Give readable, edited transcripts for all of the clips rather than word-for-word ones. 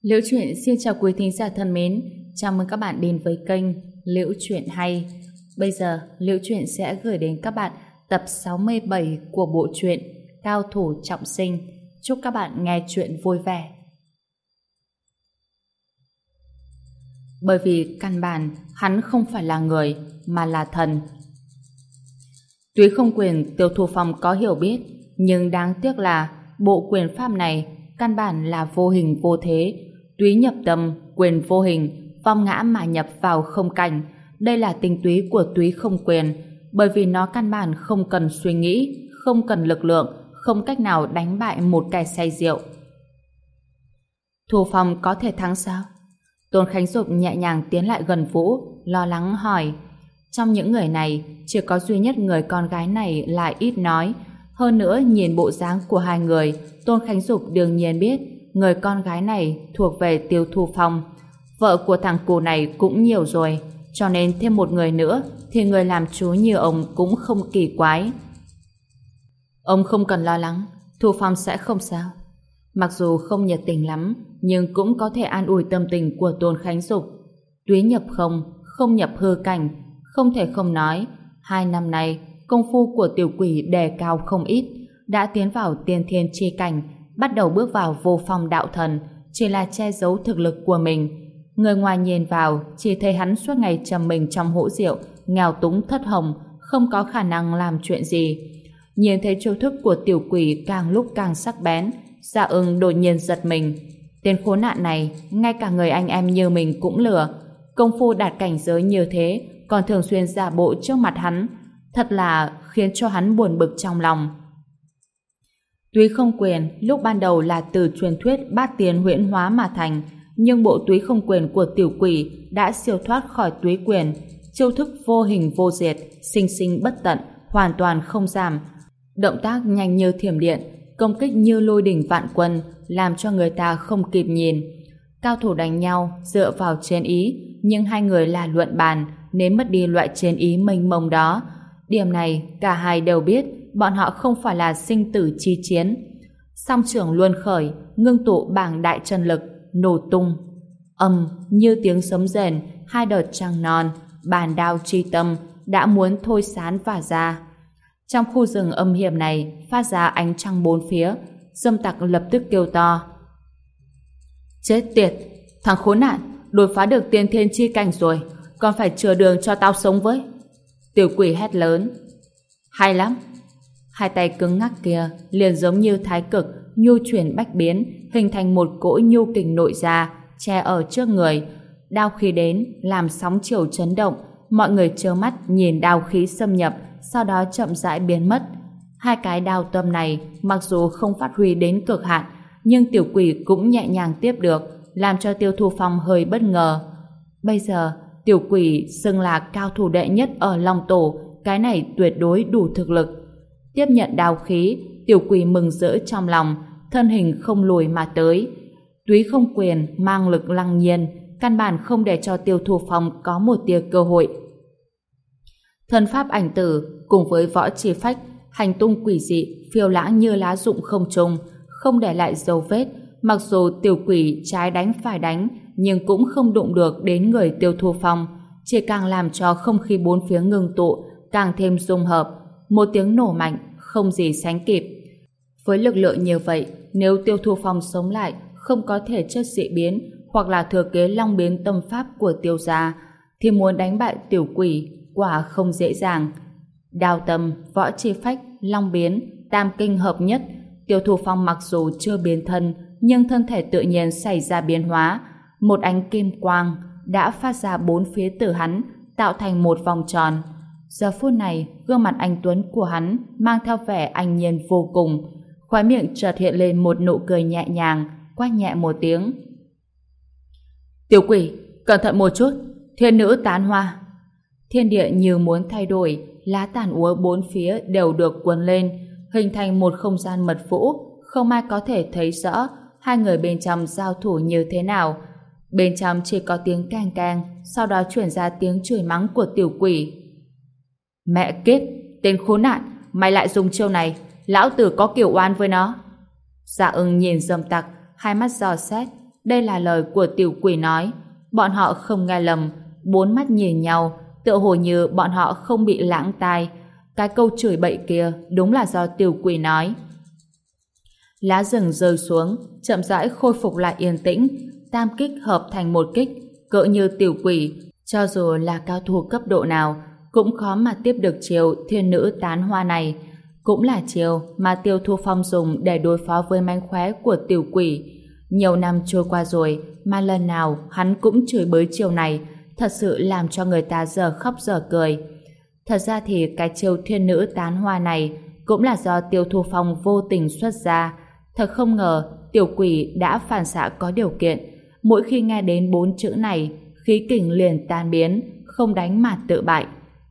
Liễu Chuyện xin chào quý thính giả thân mến, chào mừng các bạn đến với kênh Liễu Chuyện Hay. Bây giờ, Liễu Chuyện sẽ gửi đến các bạn tập 67 của bộ truyện Cao Thủ Trọng Sinh. Chúc các bạn nghe chuyện vui vẻ. Bởi vì căn bản, hắn không phải là người, mà là thần. Tuy không quyền Tiêu Thu Phong có hiểu biết, nhưng đáng tiếc là bộ quyền pháp này căn bản là vô hình vô thế. Túy nhập tâm, quyền vô hình, vong ngã mà nhập vào không cảnh. Đây là tinh túy của túy không quyền, bởi vì nó căn bản không cần suy nghĩ, không cần lực lượng, không cách nào đánh bại một kẻ say rượu. Thu Phong có thể thắng sao? Tôn Khánh Dục nhẹ nhàng tiến lại gần Vũ, lo lắng hỏi. Trong những người này, chỉ có duy nhất người con gái này là ít nói. Hơn nữa, nhìn bộ dáng của hai người, Tôn Khánh Dục đương nhiên biết người con gái này thuộc về Tiêu Thu Phong. Vợ của thằng cù này cũng nhiều rồi, cho nên thêm một người nữa thì người làm chú như ông cũng không kỳ quái. Ông không cần lo lắng, Thu Phong sẽ không sao. Mặc dù không nhiệt tình lắm, nhưng cũng có thể an ủi tâm tình của Tôn Khánh Dục. Túy nhập không nhập hư cảnh, không thể không nói, 2 năm nay công phu của tiểu quỷ đề cao không ít, đã tiến vào tiên thiên chi cảnh, bắt đầu bước vào vô phong đạo thần, chỉ là che giấu thực lực của mình. Người ngoài nhìn vào chỉ thấy hắn suốt ngày trầm mình trong hũ rượu, nghèo túng thất hồng, không có khả năng làm chuyện gì. Nhìn thấy chiêu thức của tiểu quỷ càng lúc càng sắc bén, Dạ Ưng đột nhiên giật mình. Tên khốn nạn này, ngay cả người anh em như mình cũng lừa. Công phu đạt cảnh giới như thế, còn thường xuyên giả bộ trước mặt hắn, thật là khiến cho hắn buồn bực trong lòng. Túy không quyền lúc ban đầu là từ truyền thuyết bát tiên huyễn hóa mà thành, nhưng bộ túy không quyền của tiểu quỷ đã siêu thoát khỏi túy quyền, chiêu thức vô hình vô diệt, sinh sinh bất tận, hoàn toàn không giảm, động tác nhanh như thiểm điện, công kích như lôi đỉnh vạn quân, làm cho người ta không kịp nhìn. Cao thủ đánh nhau dựa vào chiến ý, nhưng hai người là luận bàn nên mất đi loại chiến ý mênh mông đó. Điểm này cả hai đều biết, bọn họ không phải là sinh tử chi chiến. Song trưởng luân khởi, ngưng tụ bảng đại chân lực, nổ tung. Như tiếng sấm rền, hai đợt trăng non, bàn đao chi tâm đã muốn thôi sán và ra. Trong khu rừng âm hiểm này phát ra ánh trăng bốn phía, Dâm Tặc lập tức kêu to. Chết tiệt, thằng khốn nạn, đột phá được tiên thiên chi cảnh rồi, còn phải chừa đường cho tao sống với. Tiểu quỷ hét lớn. Hay lắm. Hai tay cứng ngắc kia liền giống như thái cực, nhu chuyển bách biến, hình thành một cỗ nhu kình nội ra, che ở trước người. Đao khí đến, làm sóng chiều chấn động, mọi người trơ mắt nhìn đao khí xâm nhập, sau đó chậm rãi biến mất. Hai cái đao tâm này, mặc dù không phát huy đến cực hạn, nhưng tiểu quỷ cũng nhẹ nhàng tiếp được, làm cho Tiêu Thu Phong hơi bất ngờ. Bây giờ, tiểu quỷ xưng là cao thủ đệ nhất ở Long Tổ, cái này tuyệt đối đủ thực lực. Tiếp nhận đao khí, tiểu quỷ mừng rỡ trong lòng, thân hình không lùi mà tới. Túy không quyền mang lực lăng nhiên, căn bản không để cho Tiêu Thu Phong có một tia cơ hội. Thân pháp ảnh tử cùng với võ chi phách, hành tung quỷ dị, phiêu lãng như lá rụng không trung, không để lại dấu vết. Mặc dù tiểu quỷ trái đánh phải đánh, nhưng cũng không đụng được đến người Tiêu Thu Phong, chỉ càng làm cho không khí bốn phía ngưng tụ, càng thêm dung hợp. Một tiếng nổ mạnh, không gì sánh kịp. Với lực lượng như vậy, nếu Tiêu Thu Phong sống lại, không có thể chất dị biến, hoặc là thừa kế long biến tâm pháp của Tiêu gia, thì muốn đánh bại tiểu quỷ quả không dễ dàng. Đao tâm, võ chi phách, long biến, tam kinh hợp nhất, Tiêu Thu Phong mặc dù chưa biến thân, nhưng thân thể tự nhiên xảy ra biến hóa. Một ánh kim quang đã phát ra bốn phía từ hắn, tạo thành một vòng tròn. Giờ phút này, gương mặt anh tuấn của hắn mang theo vẻ anh nhiên vô cùng. Khóe miệng chợt hiện lên một nụ cười nhẹ nhàng, quát nhẹ một tiếng. Tiểu quỷ, cẩn thận một chút, thiên nữ tán hoa. Thiên địa như muốn thay đổi, lá tàn úa bốn phía đều được cuốn lên, hình thành một không gian mật vũ, không ai có thể thấy rõ hai người bên trong giao thủ như thế nào. Bên trong chỉ có tiếng keng keng, sau đó chuyển ra tiếng chửi mắng của tiểu quỷ. Mẹ kiếp, tên khốn nạn, mày lại dùng chiêu này, lão tử có kiều oán với nó. Dạ Ưng nhìn Dâm Tặc, hai mắt dò xét, Đây là lời của tiểu quỷ nói. Bọn họ không nghe lầm, bốn mắt nhìn nhau, tựa hồ như bọn họ không bị lãng tai. Cái câu chửi bậy kia đúng là do tiểu quỷ nói. Lá rừng rơi xuống, chậm rãi khôi phục lại yên tĩnh, tam kích hợp thành một kích, cỡ như tiểu quỷ, cho dù là cao thủ cấp độ nào, cũng khó mà tiếp được chiều thiên nữ tán hoa này. Cũng là chiều mà Tiêu Thu Phong dùng để đối phó với mánh khóe của tiểu quỷ. Nhiều năm trôi qua rồi mà lần nào hắn cũng chửi bới chiều này, thật sự làm cho người ta giờ khóc giờ cười. Thật ra thì cái chiều thiên nữ tán hoa này cũng là do Tiêu Thu Phong vô tình xuất ra. Thật không ngờ tiểu quỷ đã phản xạ có điều kiện. Mỗi khi nghe đến 4 chữ này, khí kình liền tan biến, không đánh mà tự bại.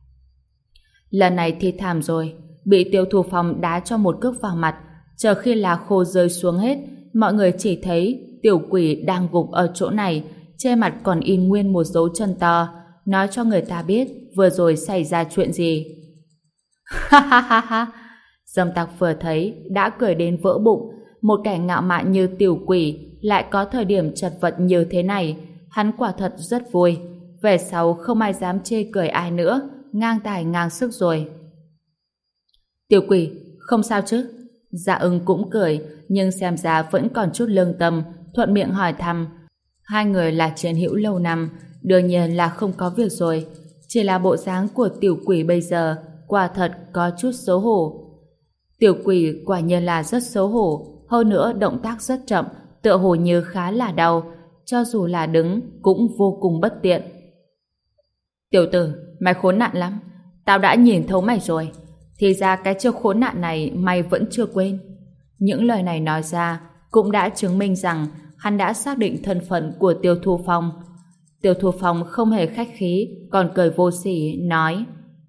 Lần này thì thảm rồi, bị Tiêu Thu Phong đá cho một cước vào mặt. Chờ khi lá khô rơi xuống hết, mọi người chỉ thấy tiểu quỷ đang gục ở chỗ này, trên mặt còn in nguyên một dấu chân to, nói cho người ta biết vừa rồi xảy ra chuyện gì. Ha ha ha ha! Dâm Tặc vừa thấy đã cười đến vỡ bụng. Một kẻ ngạo mạn như tiểu quỷ lại có thời điểm chật vật như thế này, hắn quả thật rất vui. Về sau không ai dám chê cười ai nữa, ngang tài ngang sức rồi. Tiểu quỷ, không sao chứ? Dạ Ưng cũng cười, nhưng xem ra vẫn còn chút lương tâm, thuận miệng hỏi thăm. Hai người là chiến hữu lâu năm, đương nhiên là không có việc rồi. Chỉ là bộ dáng của tiểu quỷ bây giờ quả thật có chút xấu hổ. Tiểu quỷ quả nhiên là rất xấu hổ, hơn nữa động tác rất chậm, tựa hồ như khá là đau, cho dù là đứng cũng vô cùng bất tiện. Tiểu tử, mày khốn nạn lắm, tao đã nhìn thấu mày rồi, thì ra cái chiêu khốn nạn này mày vẫn chưa quên. Những lời này nói ra cũng đã chứng minh rằng hắn đã xác định thân phận của Tiêu Thu Phong. Tiêu Thu Phong không hề khách khí, còn cười vô sỉ, nói: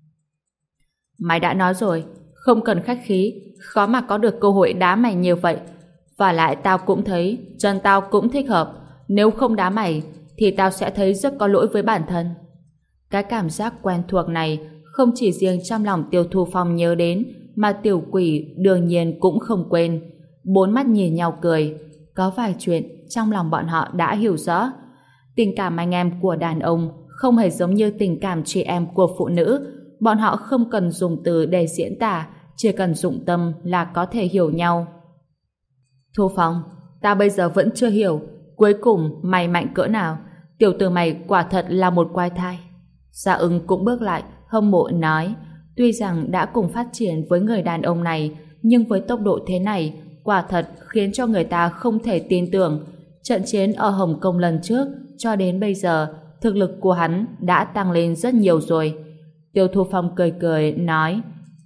Mày đã nói rồi, không cần khách khí, khó mà có được cơ hội đá mày như vậy. Và lại tao cũng thấy chân tao cũng thích hợp, nếu không đá mày thì tao sẽ thấy rất có lỗi với bản thân. Cái cảm giác quen thuộc này không chỉ riêng trong lòng Tiêu Thu Phong nhớ đến, mà tiểu quỷ đương nhiên cũng không quên. Bốn mắt nhìn nhau cười, có vài chuyện trong lòng bọn họ đã hiểu rõ. Tình cảm anh em của đàn ông không hề giống như tình cảm chị em của phụ nữ. Bọn họ không cần dùng từ để diễn tả, chỉ cần dụng tâm là có thể hiểu nhau. Thu Phong, ta bây giờ vẫn chưa hiểu cuối cùng mày mạnh cỡ nào. Tiểu tử mày quả thật là một quái thai. Dạ Ưng cũng bước lại, hâm mộ nói, tuy rằng đã cùng phát triển với người đàn ông này, nhưng với tốc độ thế này, quả thật khiến cho người ta không thể tin tưởng. Trận chiến ở Hồng Kông lần trước cho đến bây giờ, thực lực của hắn đã tăng lên rất nhiều rồi. Tiêu Thu Phong cười cười nói: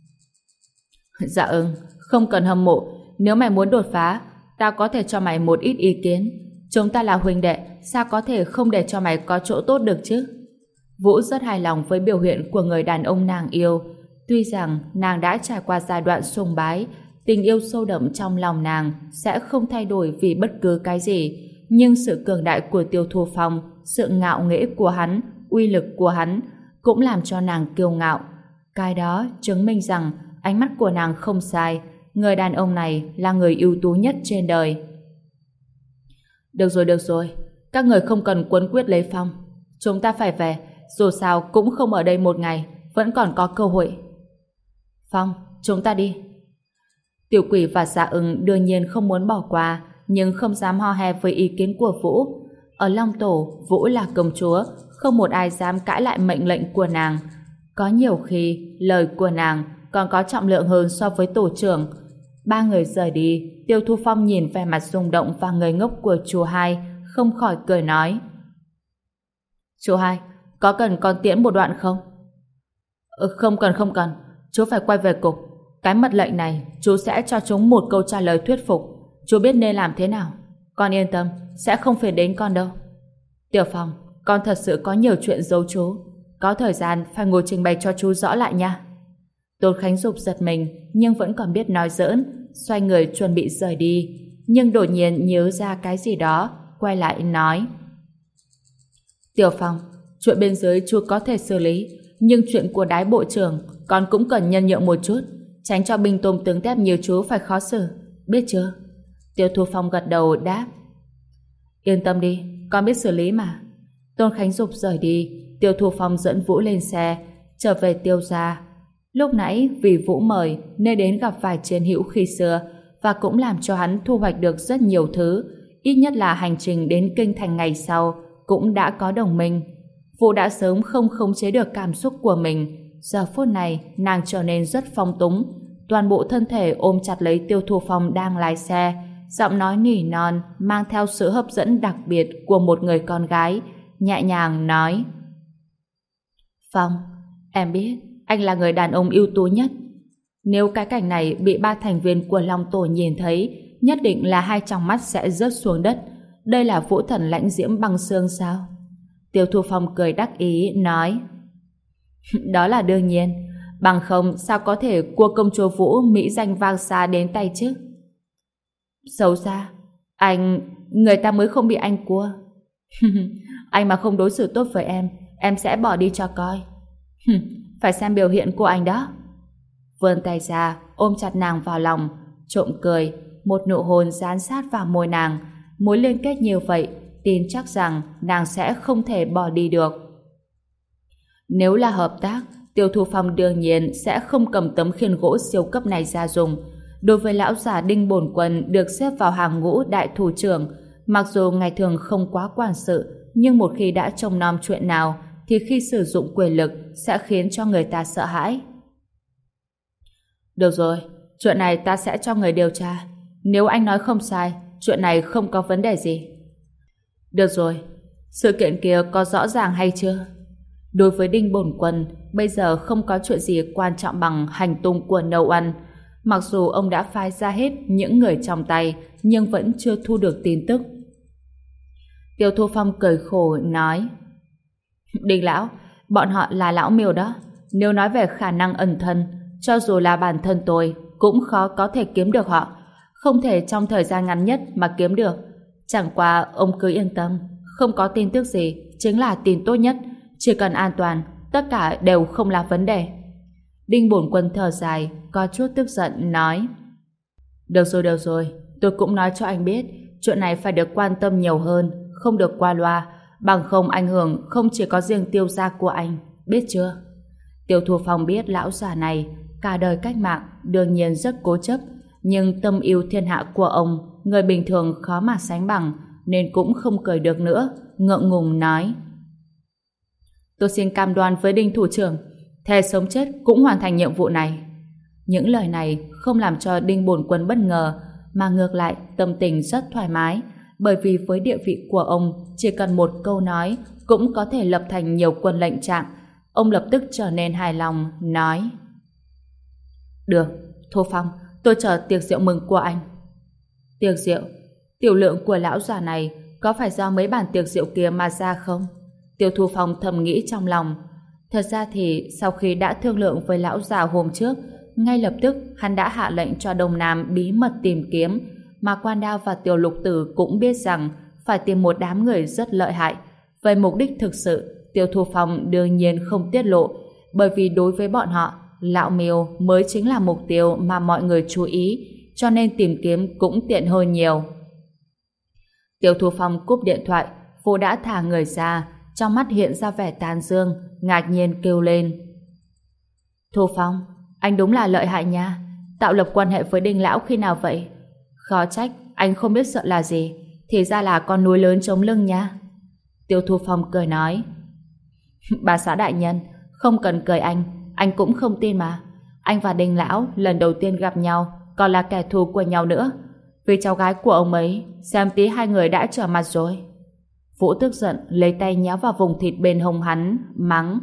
Dạ Ưng, không cần hâm mộ, nếu mày muốn đột phá, tao có thể cho mày một ít ý kiến. Chúng ta là huynh đệ, sao có thể không để cho mày có chỗ tốt được chứ? Vũ rất hài lòng với biểu hiện của người đàn ông nàng yêu. Tuy rằng nàng đã trải qua giai đoạn sùng bái, tình yêu sâu đậm trong lòng nàng sẽ không thay đổi vì bất cứ cái gì, nhưng sự cường đại của Tiêu Thu Phong, sự ngạo nghễ của hắn, uy lực của hắn cũng làm cho nàng kiêu ngạo. Cái đó chứng minh rằng ánh mắt của nàng không sai, người đàn ông này là người ưu tú nhất trên đời. Được rồi, các người không cần quấn quyết lấy Phong. Chúng ta phải về, dù sao cũng không ở đây một ngày, vẫn còn có cơ hội. Phong, chúng ta đi. Tiểu quỷ và Dạ Ưng đương nhiên không muốn bỏ qua, nhưng không dám ho he với ý kiến của Vũ. Ở Long Tổ, Vũ là công chúa, không một ai dám cãi lại mệnh lệnh của nàng. Có nhiều khi, lời của nàng còn có trọng lượng hơn so với tổ trưởng. Ba người rời đi, Tiêu Thu Phong nhìn vẻ mặt rung động và ngây ngốc của chú Hai, không khỏi cười nói: Chú Hai, có cần con tiễn một đoạn không? Không cần, chú phải quay về cục. Cái mật lệnh này, chú sẽ cho chúng một câu trả lời thuyết phục. Chú biết nên làm thế nào. Con yên tâm, sẽ không phiền đến con đâu. Tiểu Phong, con thật sự có nhiều chuyện giấu chú. Có thời gian phải ngồi trình bày cho chú rõ lại nha. Tôn Khánh Dục giật mình, nhưng vẫn còn biết nói giỡn, xoay người chuẩn bị rời đi, nhưng đột nhiên nhớ ra cái gì đó, quay lại nói: Tiểu Phong, chuyện bên dưới chú có thể xử lý, nhưng chuyện của Đái bộ trưởng con cũng cần nhân nhượng một chút, tránh cho binh tôm tướng tép như chú phải khó xử, biết chưa? Tiêu Thu Phong gật đầu đáp: Yên tâm đi, con biết xử lý mà. Tôn Khánh Dục rời đi, Tiêu Thu Phong dẫn Vũ lên xe, trở về Tiêu gia. Lúc nãy vì Vũ mời nên đến gặp vài chiến hữu khi xưa và cũng làm cho hắn thu hoạch được rất nhiều thứ. Ít nhất là hành trình đến Kinh Thành ngày sau cũng đã có đồng minh. Vũ đã sớm không khống chế được cảm xúc của mình. Giờ phút này nàng trở nên rất phong túng, toàn bộ thân thể ôm chặt lấy Tiêu Thu Phong đang lái xe, giọng nói nỉ non mang theo sự hấp dẫn đặc biệt của một người con gái, nhẹ nhàng nói: Phong, em biết anh là người đàn ông ưu tú nhất. Nếu cái cảnh này bị ba thành viên của Long Tổ nhìn thấy, nhất định là hai tròng mắt sẽ rớt xuống đất. Đây là vũ thần lãnh diễm băng xương sao? Tiêu Thu Phong cười đắc ý nói: Đó là đương nhiên, bằng không sao có thể cua công chúa Vũ mỹ danh vang xa đến tay chứ? Xấu xa, người ta mới không bị anh cua. Anh mà không đối xử tốt với em sẽ bỏ đi cho coi. Phải xem biểu hiện của anh đó. Vươn tay ra ôm chặt nàng vào lòng, trộm cười, một nụ hôn dán sát vào môi nàng. Mối liên kết như vậy, tin chắc rằng nàng sẽ không thể bỏ đi được. Nếu là hợp tác, Tiêu Thu Phong đương nhiên sẽ không cầm tấm khiên gỗ siêu cấp này ra dùng. Đối với lão già Đinh Bổn Quân được xếp vào hàng ngũ đại thủ trưởng, mặc dù ngày thường không quá quản sự, nhưng một khi đã trông nom chuyện nào thì khi sử dụng quyền lực sẽ khiến cho người ta sợ hãi. Được rồi, chuyện này ta sẽ cho người điều tra. Nếu anh nói không sai, chuyện này không có vấn đề gì. Được rồi, sự kiện kia có rõ ràng hay chưa? Đối với Đinh Bổn Quân, bây giờ không có chuyện gì quan trọng bằng hành tung của Nâu Ân. Mặc dù ông đã phái ra hết những người trong tay, nhưng vẫn chưa thu được tin tức. Tiêu Thu Phong cười khổ nói: Đinh lão, bọn họ là lão Miêu đó. Nếu nói về khả năng ẩn thân, cho dù là bản thân tôi cũng khó có thể kiếm được họ. Không thể trong thời gian ngắn nhất mà kiếm được. Chẳng qua ông cứ yên tâm, không có tin tức gì chính là tin tốt nhất. Chỉ cần an toàn, tất cả đều không là vấn đề. Đinh Bổn Quân thở dài, có chút tức giận nói: Được rồi, tôi cũng nói cho anh biết, chuyện này phải được quan tâm nhiều hơn, không được qua loa, bằng không ảnh hưởng không chỉ có riêng Tiêu gia của anh, biết chưa? Tiêu Thu Phong biết lão già này cả đời cách mạng đương nhiên rất cố chấp, nhưng tâm yêu thiên hạ của ông người bình thường khó mà sánh bằng, nên cũng không cười được nữa, ngượng ngùng nói: Tôi xin cam đoan với Đinh thủ trưởng, thề sống chết cũng hoàn thành nhiệm vụ này. Những lời này không làm cho Đinh Bổn Quân bất ngờ, mà ngược lại tâm tình rất thoải mái, bởi vì với địa vị của ông, chỉ cần một câu nói cũng có thể lập thành nhiều quân lệnh trạng. Ông lập tức trở nên hài lòng, nói: Được, Thu Phong, tôi chờ tiệc rượu mừng của anh. Tiệc rượu? Tiểu lượng của lão già này có phải do mấy bản tiệc rượu kia mà ra không? Tiêu Thu Phong thầm nghĩ trong lòng. Thật ra thì sau khi đã thương lượng với lão già hôm trước, ngay lập tức hắn đã hạ lệnh cho Đông Nam bí mật tìm kiếm, mà Quan Đao và Tiểu Lục Tử cũng biết rằng phải tìm một đám người rất lợi hại. Về mục đích thực sự, Tiêu Thu Phong đương nhiên không tiết lộ, bởi vì đối với bọn họ, lão Miêu mới chính là mục tiêu mà mọi người chú ý, cho nên tìm kiếm cũng tiện hơn nhiều. Tiêu Thu Phong cúp điện thoại, Vô đã thả người ra, trong mắt hiện ra vẻ tán dương, ngạc nhiên kêu lên: Thu Phong, anh đúng là lợi hại nha, tạo lập quan hệ với Đinh lão khi nào vậy? Khó trách anh không biết sợ là gì, thì ra là con núi lớn chống lưng nha. Tiêu Thu Phong cười nói: Bà xã đại nhân, không cần cười anh cũng không tin mà. Anh và Đinh lão lần đầu tiên gặp nhau còn là kẻ thù của nhau nữa. Vì cháu gái của ông ấy, xem tí hai người đã trở mặt rồi. Vũ tức giận lấy tay nhéo vào vùng thịt bên hông hắn, mắng: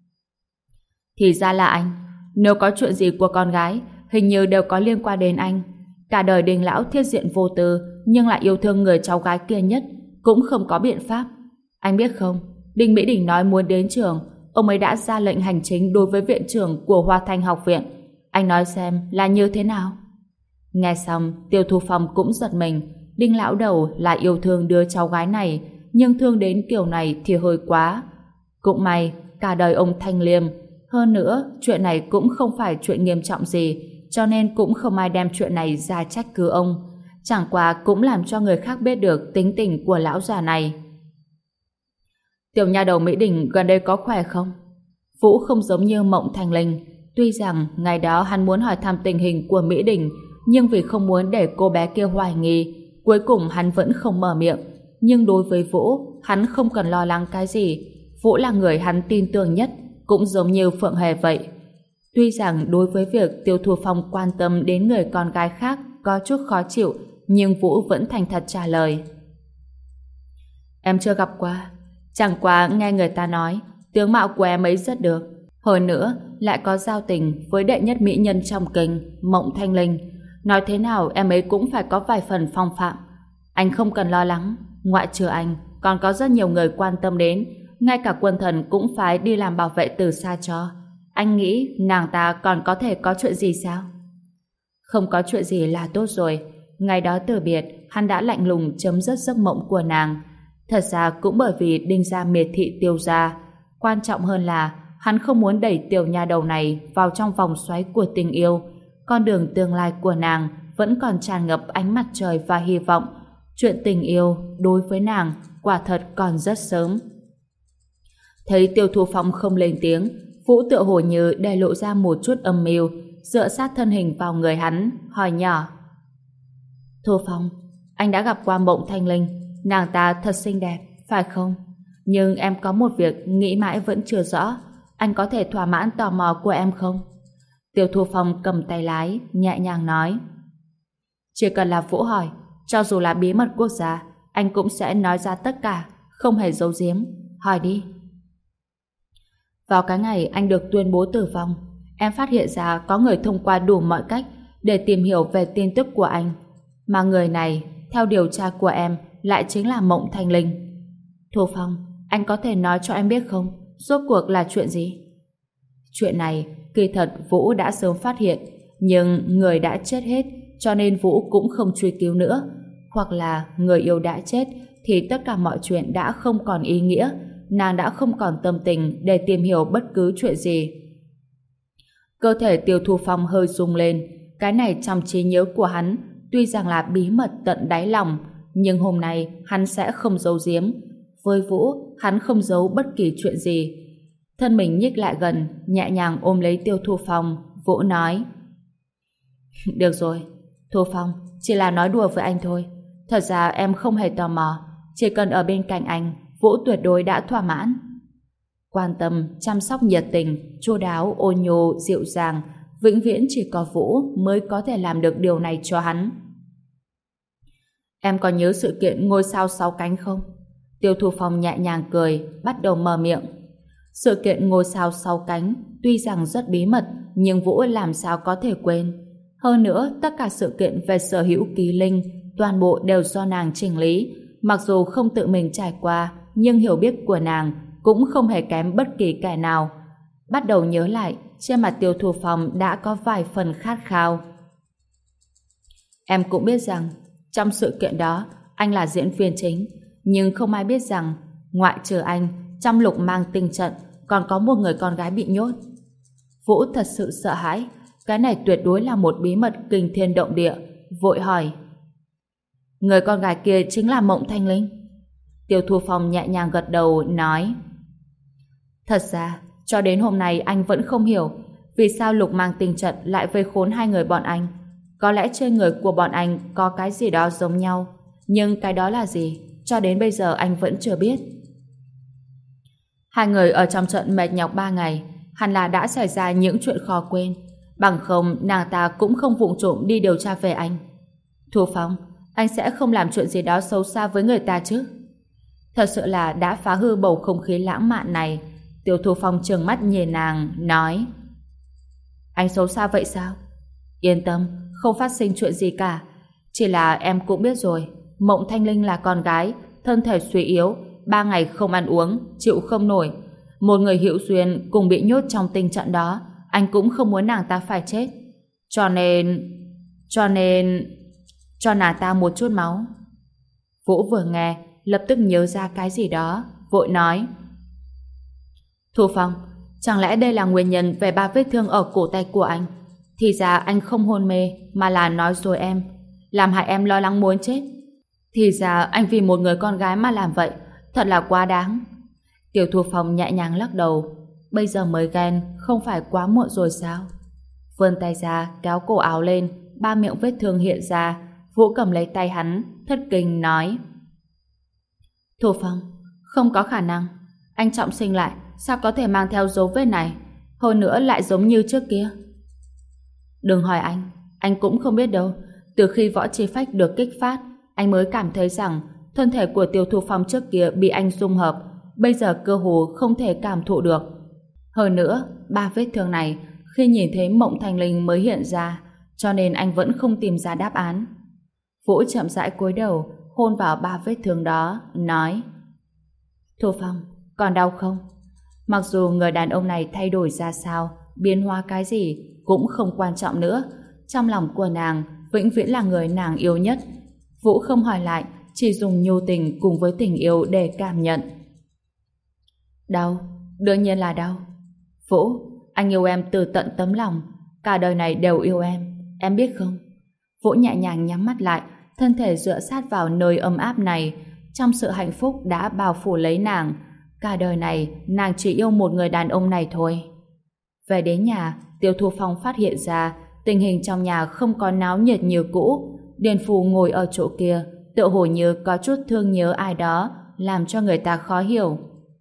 Thì ra là anh. Nếu có chuyện gì của con gái, hình như đều có liên quan đến anh. Cả đời Đinh lão thiết diện vô tư, nhưng lại yêu thương người cháu gái kia nhất, cũng không có biện pháp. Anh biết không, Đinh Mỹ Đình nói muốn đến trường, ông ấy đã ra lệnh hành chính đối với viện trưởng của Hoa Thanh học viện. Anh nói xem là như thế nào? Nghe xong, Tiêu Thu Phong cũng giật mình. Đinh lão đầu là yêu thương đứa cháu gái này, nhưng thương đến kiểu này thì hơi quá. Cũng may, cả đời ông thanh liêm. Hơn nữa, chuyện này cũng không phải chuyện nghiêm trọng gì, cho nên cũng không ai đem chuyện này ra trách cứ ông. chẳng qua cũng làm cho người khác biết được tính tình của lão già này. Tiểu nha đầu Mỹ Đình gần đây có khỏe không? Vũ không giống như Mộng Thanh Linh. Tuy rằng ngày đó hắn muốn hỏi thăm tình hình của Mỹ Đình, nhưng vì không muốn để cô bé kia hoài nghi, cuối cùng hắn vẫn không mở miệng. Nhưng đối với Vũ, hắn không cần lo lắng cái gì. Vũ là người hắn tin tưởng nhất, cũng giống như Phượng Hề vậy. Tuy rằng đối với việc Tiêu Thu Phong quan tâm đến người con gái khác có chút khó chịu, nhưng Vũ vẫn thành thật trả lời. Em chưa gặp qua, chẳng qua nghe người ta nói tướng mạo của em ấy rất được. Hơn nữa, lại có giao tình với đệ nhất mỹ nhân trong kinh, Mộng Thanh Linh. Nói thế nào em ấy cũng phải có vài phần phong phạm. Anh không cần lo lắng, ngoại trừ anh, còn có rất nhiều người quan tâm đến, ngay cả quân thần cũng phải đi làm bảo vệ từ xa cho. Anh nghĩ nàng ta còn có thể có chuyện gì sao? Không có chuyện gì là tốt rồi. Ngày đó từ biệt, hắn đã lạnh lùng chấm dứt giấc mộng của nàng. Thật ra cũng bởi vì Đinh gia miệt thị Tiêu gia. Quan trọng hơn là hắn không muốn đẩy tiểu nha đầu này vào trong vòng xoáy của tình yêu. Con đường tương lai của nàng vẫn còn tràn ngập ánh mặt trời và hy vọng. Chuyện tình yêu đối với nàng quả thật còn rất sớm. Thấy Tiêu Thu Phong không lên tiếng, Vũ tựa hồ như để lộ ra một chút âm mưu, dựa sát thân hình vào người hắn, hỏi nhỏ. Thu Phong, anh đã gặp qua Mộng Thanh Linh, nàng ta thật xinh đẹp, phải không? Nhưng em có một việc nghĩ mãi vẫn chưa rõ, anh có thể thỏa mãn tò mò của em không? Tiêu Thu Phong cầm tay lái, nhẹ nhàng nói. Chỉ cần là Vũ hỏi, cho dù là bí mật quốc gia, anh cũng sẽ nói ra tất cả, không hề giấu giếm. Hỏi đi. Vào cái ngày anh được tuyên bố tử vong, em phát hiện ra có người thông qua đủ mọi cách để tìm hiểu về tin tức của anh. Mà người này, theo điều tra của em, lại chính là Mộng Thanh Linh. Thu Phong, anh có thể nói cho em biết không? Rốt cuộc là chuyện gì? Chuyện này, kỳ thật Vũ đã sớm phát hiện, nhưng người đã chết hết, cho nên Vũ cũng không truy cứu nữa. Hoặc là người yêu đã chết, thì tất cả mọi chuyện đã không còn ý nghĩa, nàng đã không còn tâm tình để tìm hiểu bất cứ chuyện gì. Cơ thể Tiêu Thu Phong hơi rung lên, cái này trong trí nhớ của hắn, tuy rằng là bí mật tận đáy lòng, nhưng hôm nay hắn sẽ không giấu giếm. Với Vũ, hắn không giấu bất kỳ chuyện gì. Thân mình nhích lại gần, nhẹ nhàng ôm lấy Tiêu Thu Phong, Vũ nói. Được rồi, Thu Phong, chỉ là nói đùa với anh thôi. Thật ra em không hề tò mò, chỉ cần ở bên cạnh anh, Vũ tuyệt đối đã thỏa mãn. Quan tâm, chăm sóc nhiệt tình, chu đáo, ôn nhô, dịu dàng, vĩnh viễn chỉ có Vũ mới có thể làm được điều này cho hắn. Em còn nhớ sự kiện ngôi sao 6 cánh không? Tiêu Thu Phong nhẹ nhàng cười, bắt đầu mở miệng. Sự kiện ngôi sao 6 cánh tuy rằng rất bí mật, nhưng Vũ làm sao có thể quên. Hơn nữa, tất cả sự kiện về sở hữu Kỳ Linh, toàn bộ đều do nàng chỉnh lý. Mặc dù không tự mình trải qua, nhưng hiểu biết của nàng cũng không hề kém bất kỳ kẻ nào. Bắt đầu nhớ lại, trên mặt Tiêu Thu Phong đã có vài phần khát khao. Em cũng biết rằng, trong sự kiện đó, anh là diễn viên chính, nhưng không ai biết rằng, ngoại trừ anh, trong Lục Mang Tinh trận còn có một người con gái bị nhốt. Vũ thật sự sợ hãi, cái này tuyệt đối là một bí mật kinh thiên động địa, vội hỏi. Người con gái kia chính là Mộng Thanh Linh. Tiêu Thu Phong nhẹ nhàng gật đầu, nói. Thật ra, cho đến hôm nay anh vẫn không hiểu vì sao Lục Mang Tinh trận lại vây khốn hai người bọn anh. Có lẽ trên người của bọn anh có cái gì đó giống nhau, nhưng cái đó là gì, cho đến bây giờ anh vẫn chưa biết. Hai người ở trong trận mệt nhọc 3 ngày, hẳn là đã xảy ra những chuyện khó quên. Bằng không, nàng ta cũng không vụng trộm đi điều tra về anh. Thu Phong, anh sẽ không làm chuyện gì đó xấu xa với người ta chứ? Thật sự là đã phá hư bầu không khí lãng mạn này. Tiêu Thu Phong trừng mắt nhìn nàng, nói. Anh xấu xa vậy sao? Yên tâm, không phát sinh chuyện gì cả. Chỉ là em cũng biết rồi, Mộng Thanh Linh là con gái, thân thể suy yếu, 3 ngày không ăn uống, chịu không nổi. Một người hữu duyên cùng bị nhốt trong tình trận đó, anh cũng không muốn nàng ta phải chết. Cho nên cho nàng ta một chút máu. Vũ vừa nghe, lập tức nhớ ra cái gì đó, vội nói. Thu Phong, chẳng lẽ đây là nguyên nhân về 3 vết thương ở cổ tay của anh? Thì ra anh không hôn mê, mà là nói dối em. làm hại em lo lắng muốn chết. Thì ra anh vì một người con gái mà làm vậy, thật là quá đáng. Tiêu Thu Phong nhẹ nhàng lắc đầu. Bây giờ mới ghen, không phải quá muộn rồi sao? Vươn tay ra, kéo cổ áo lên, 3 miệng vết thương hiện ra. Vũ cầm lấy tay hắn, thất kinh nói: Thu Phong, không có khả năng. Anh trọng sinh lại, sao có thể mang theo dấu vết này? Hơn nữa lại giống như trước kia. Đừng hỏi anh cũng không biết đâu. Từ khi võ chi phách được kích phát, anh mới cảm thấy rằng thân thể của Tiêu Thu Phong trước kia bị anh dung hợp, bây giờ cơ hồ không thể cảm thụ được. Hơn nữa, 3 vết thương này khi nhìn thấy Mộng Thanh Linh mới hiện ra, cho nên anh vẫn không tìm ra đáp án. Vũ chậm rãi cúi đầu, hôn vào 3 vết thương đó, nói: Thu Phong, còn đau không? Mặc dù người đàn ông này thay đổi ra sao, biến hóa cái gì cũng không quan trọng nữa. Trong lòng của nàng vĩnh viễn là người nàng yêu nhất. Vũ không hỏi lại, chỉ dùng nhu tình cùng với tình yêu để cảm nhận. Đau, đương nhiên là đau. Vũ, anh yêu em từ tận tấm lòng, cả đời này đều yêu em biết không? Vũ nhẹ nhàng nhắm mắt lại, thân thể dựa sát vào nơi ấm áp này, trong sự hạnh phúc đã bao phủ lấy nàng. Cả đời này nàng chỉ yêu một người đàn ông này thôi. Về đến nhà, Tiêu Thu Phong phát hiện ra tình hình trong nhà không có náo nhiệt như cũ. Điền Phù ngồi ở chỗ kia, tựa hồ như có chút thương nhớ ai đó, làm cho người ta khó hiểu.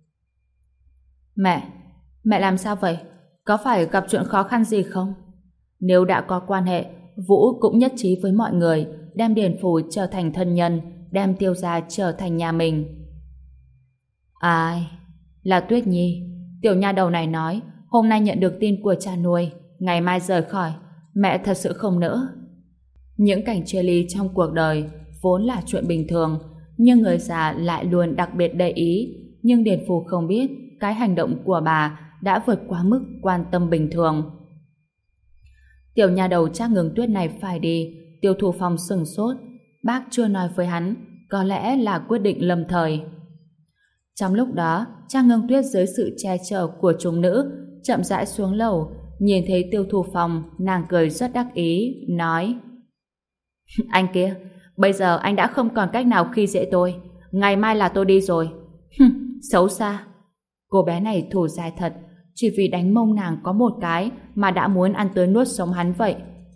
Mẹ làm sao vậy? Có phải gặp chuyện khó khăn gì không? Nếu đã có quan hệ, Vũ cũng nhất trí với mọi người, đem Điền Phù trở thành thân nhân, đem Tiêu gia trở thành nhà mình. Ai? Là Tuyết Nhi. Tiểu nha đầu này nói, hôm nay nhận được tin của cha nuôi, ngày mai rời khỏi. Mẹ thật sự không nỡ. Những cảnh chia ly trong cuộc đời vốn là chuyện bình thường, nhưng người già lại luôn đặc biệt để ý. Nhưng Điền Phù không biết cái hành động của bà đã vượt quá mức quan tâm bình thường. Tiểu nha đầu Trác Ngưng Tuyết này phải đi. Tiêu Thu Phong sừng sốt. Bác chưa nói với hắn, có lẽ là quyết định lâm thời. Trong lúc đó, Trác Ngưng Tuyết dưới sự che chở của chúng nữ chậm rãi xuống lầu. Nhìn thấy Tiêu Thu Phong, nàng cười rất đắc ý, nói: Anh kia, bây giờ anh đã không còn cách nào khi dễ tôi. Ngày mai là tôi đi rồi. Xấu xa. Cô bé này thủ dài thật, chỉ vì đánh mông nàng có một cái mà đã muốn ăn tươi nuốt sống hắn vậy.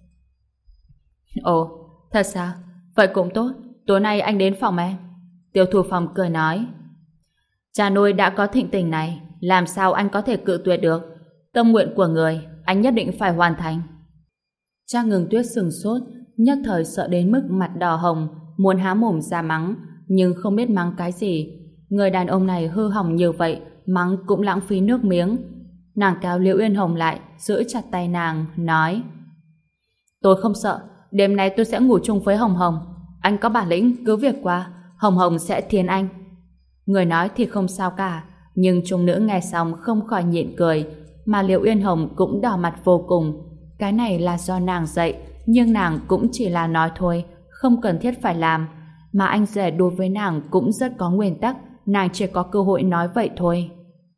Ồ, thật sao? Vậy cũng tốt, tối nay anh đến phòng em. Tiêu Thu Phong cười nói: Cha nuôi đã có thịnh tình này, làm sao anh có thể cự tuyệt được? Tâm nguyện của người, anh nhất định phải hoàn thành. Trác Ngưng Tuyết sừng sốt, nhất thời sợ đến mức mặt đỏ hồng, muốn há mồm ra mắng, nhưng không biết mắng cái gì. Người đàn ông này hư hỏng như vậy, mắng cũng lãng phí nước miếng. Nàng kéo Liễu Uyên Hồng lại, giữ chặt tay nàng, nói: Tôi không sợ, đêm nay tôi sẽ ngủ chung với Hồng Hồng. Anh có bản lĩnh cứ việc qua, Hồng Hồng sẽ thiến anh. Người nói thì không sao cả, nhưng chúng nữ nghe xong không khỏi nhịn cười, mà Liễu Uyên Hồng cũng đỏ mặt vô cùng. Cái này là do nàng dạy, nhưng nàng cũng chỉ là nói thôi, không cần thiết phải làm. Mà anh rể đối với nàng cũng rất có nguyên tắc, nàng chỉ có cơ hội nói vậy thôi.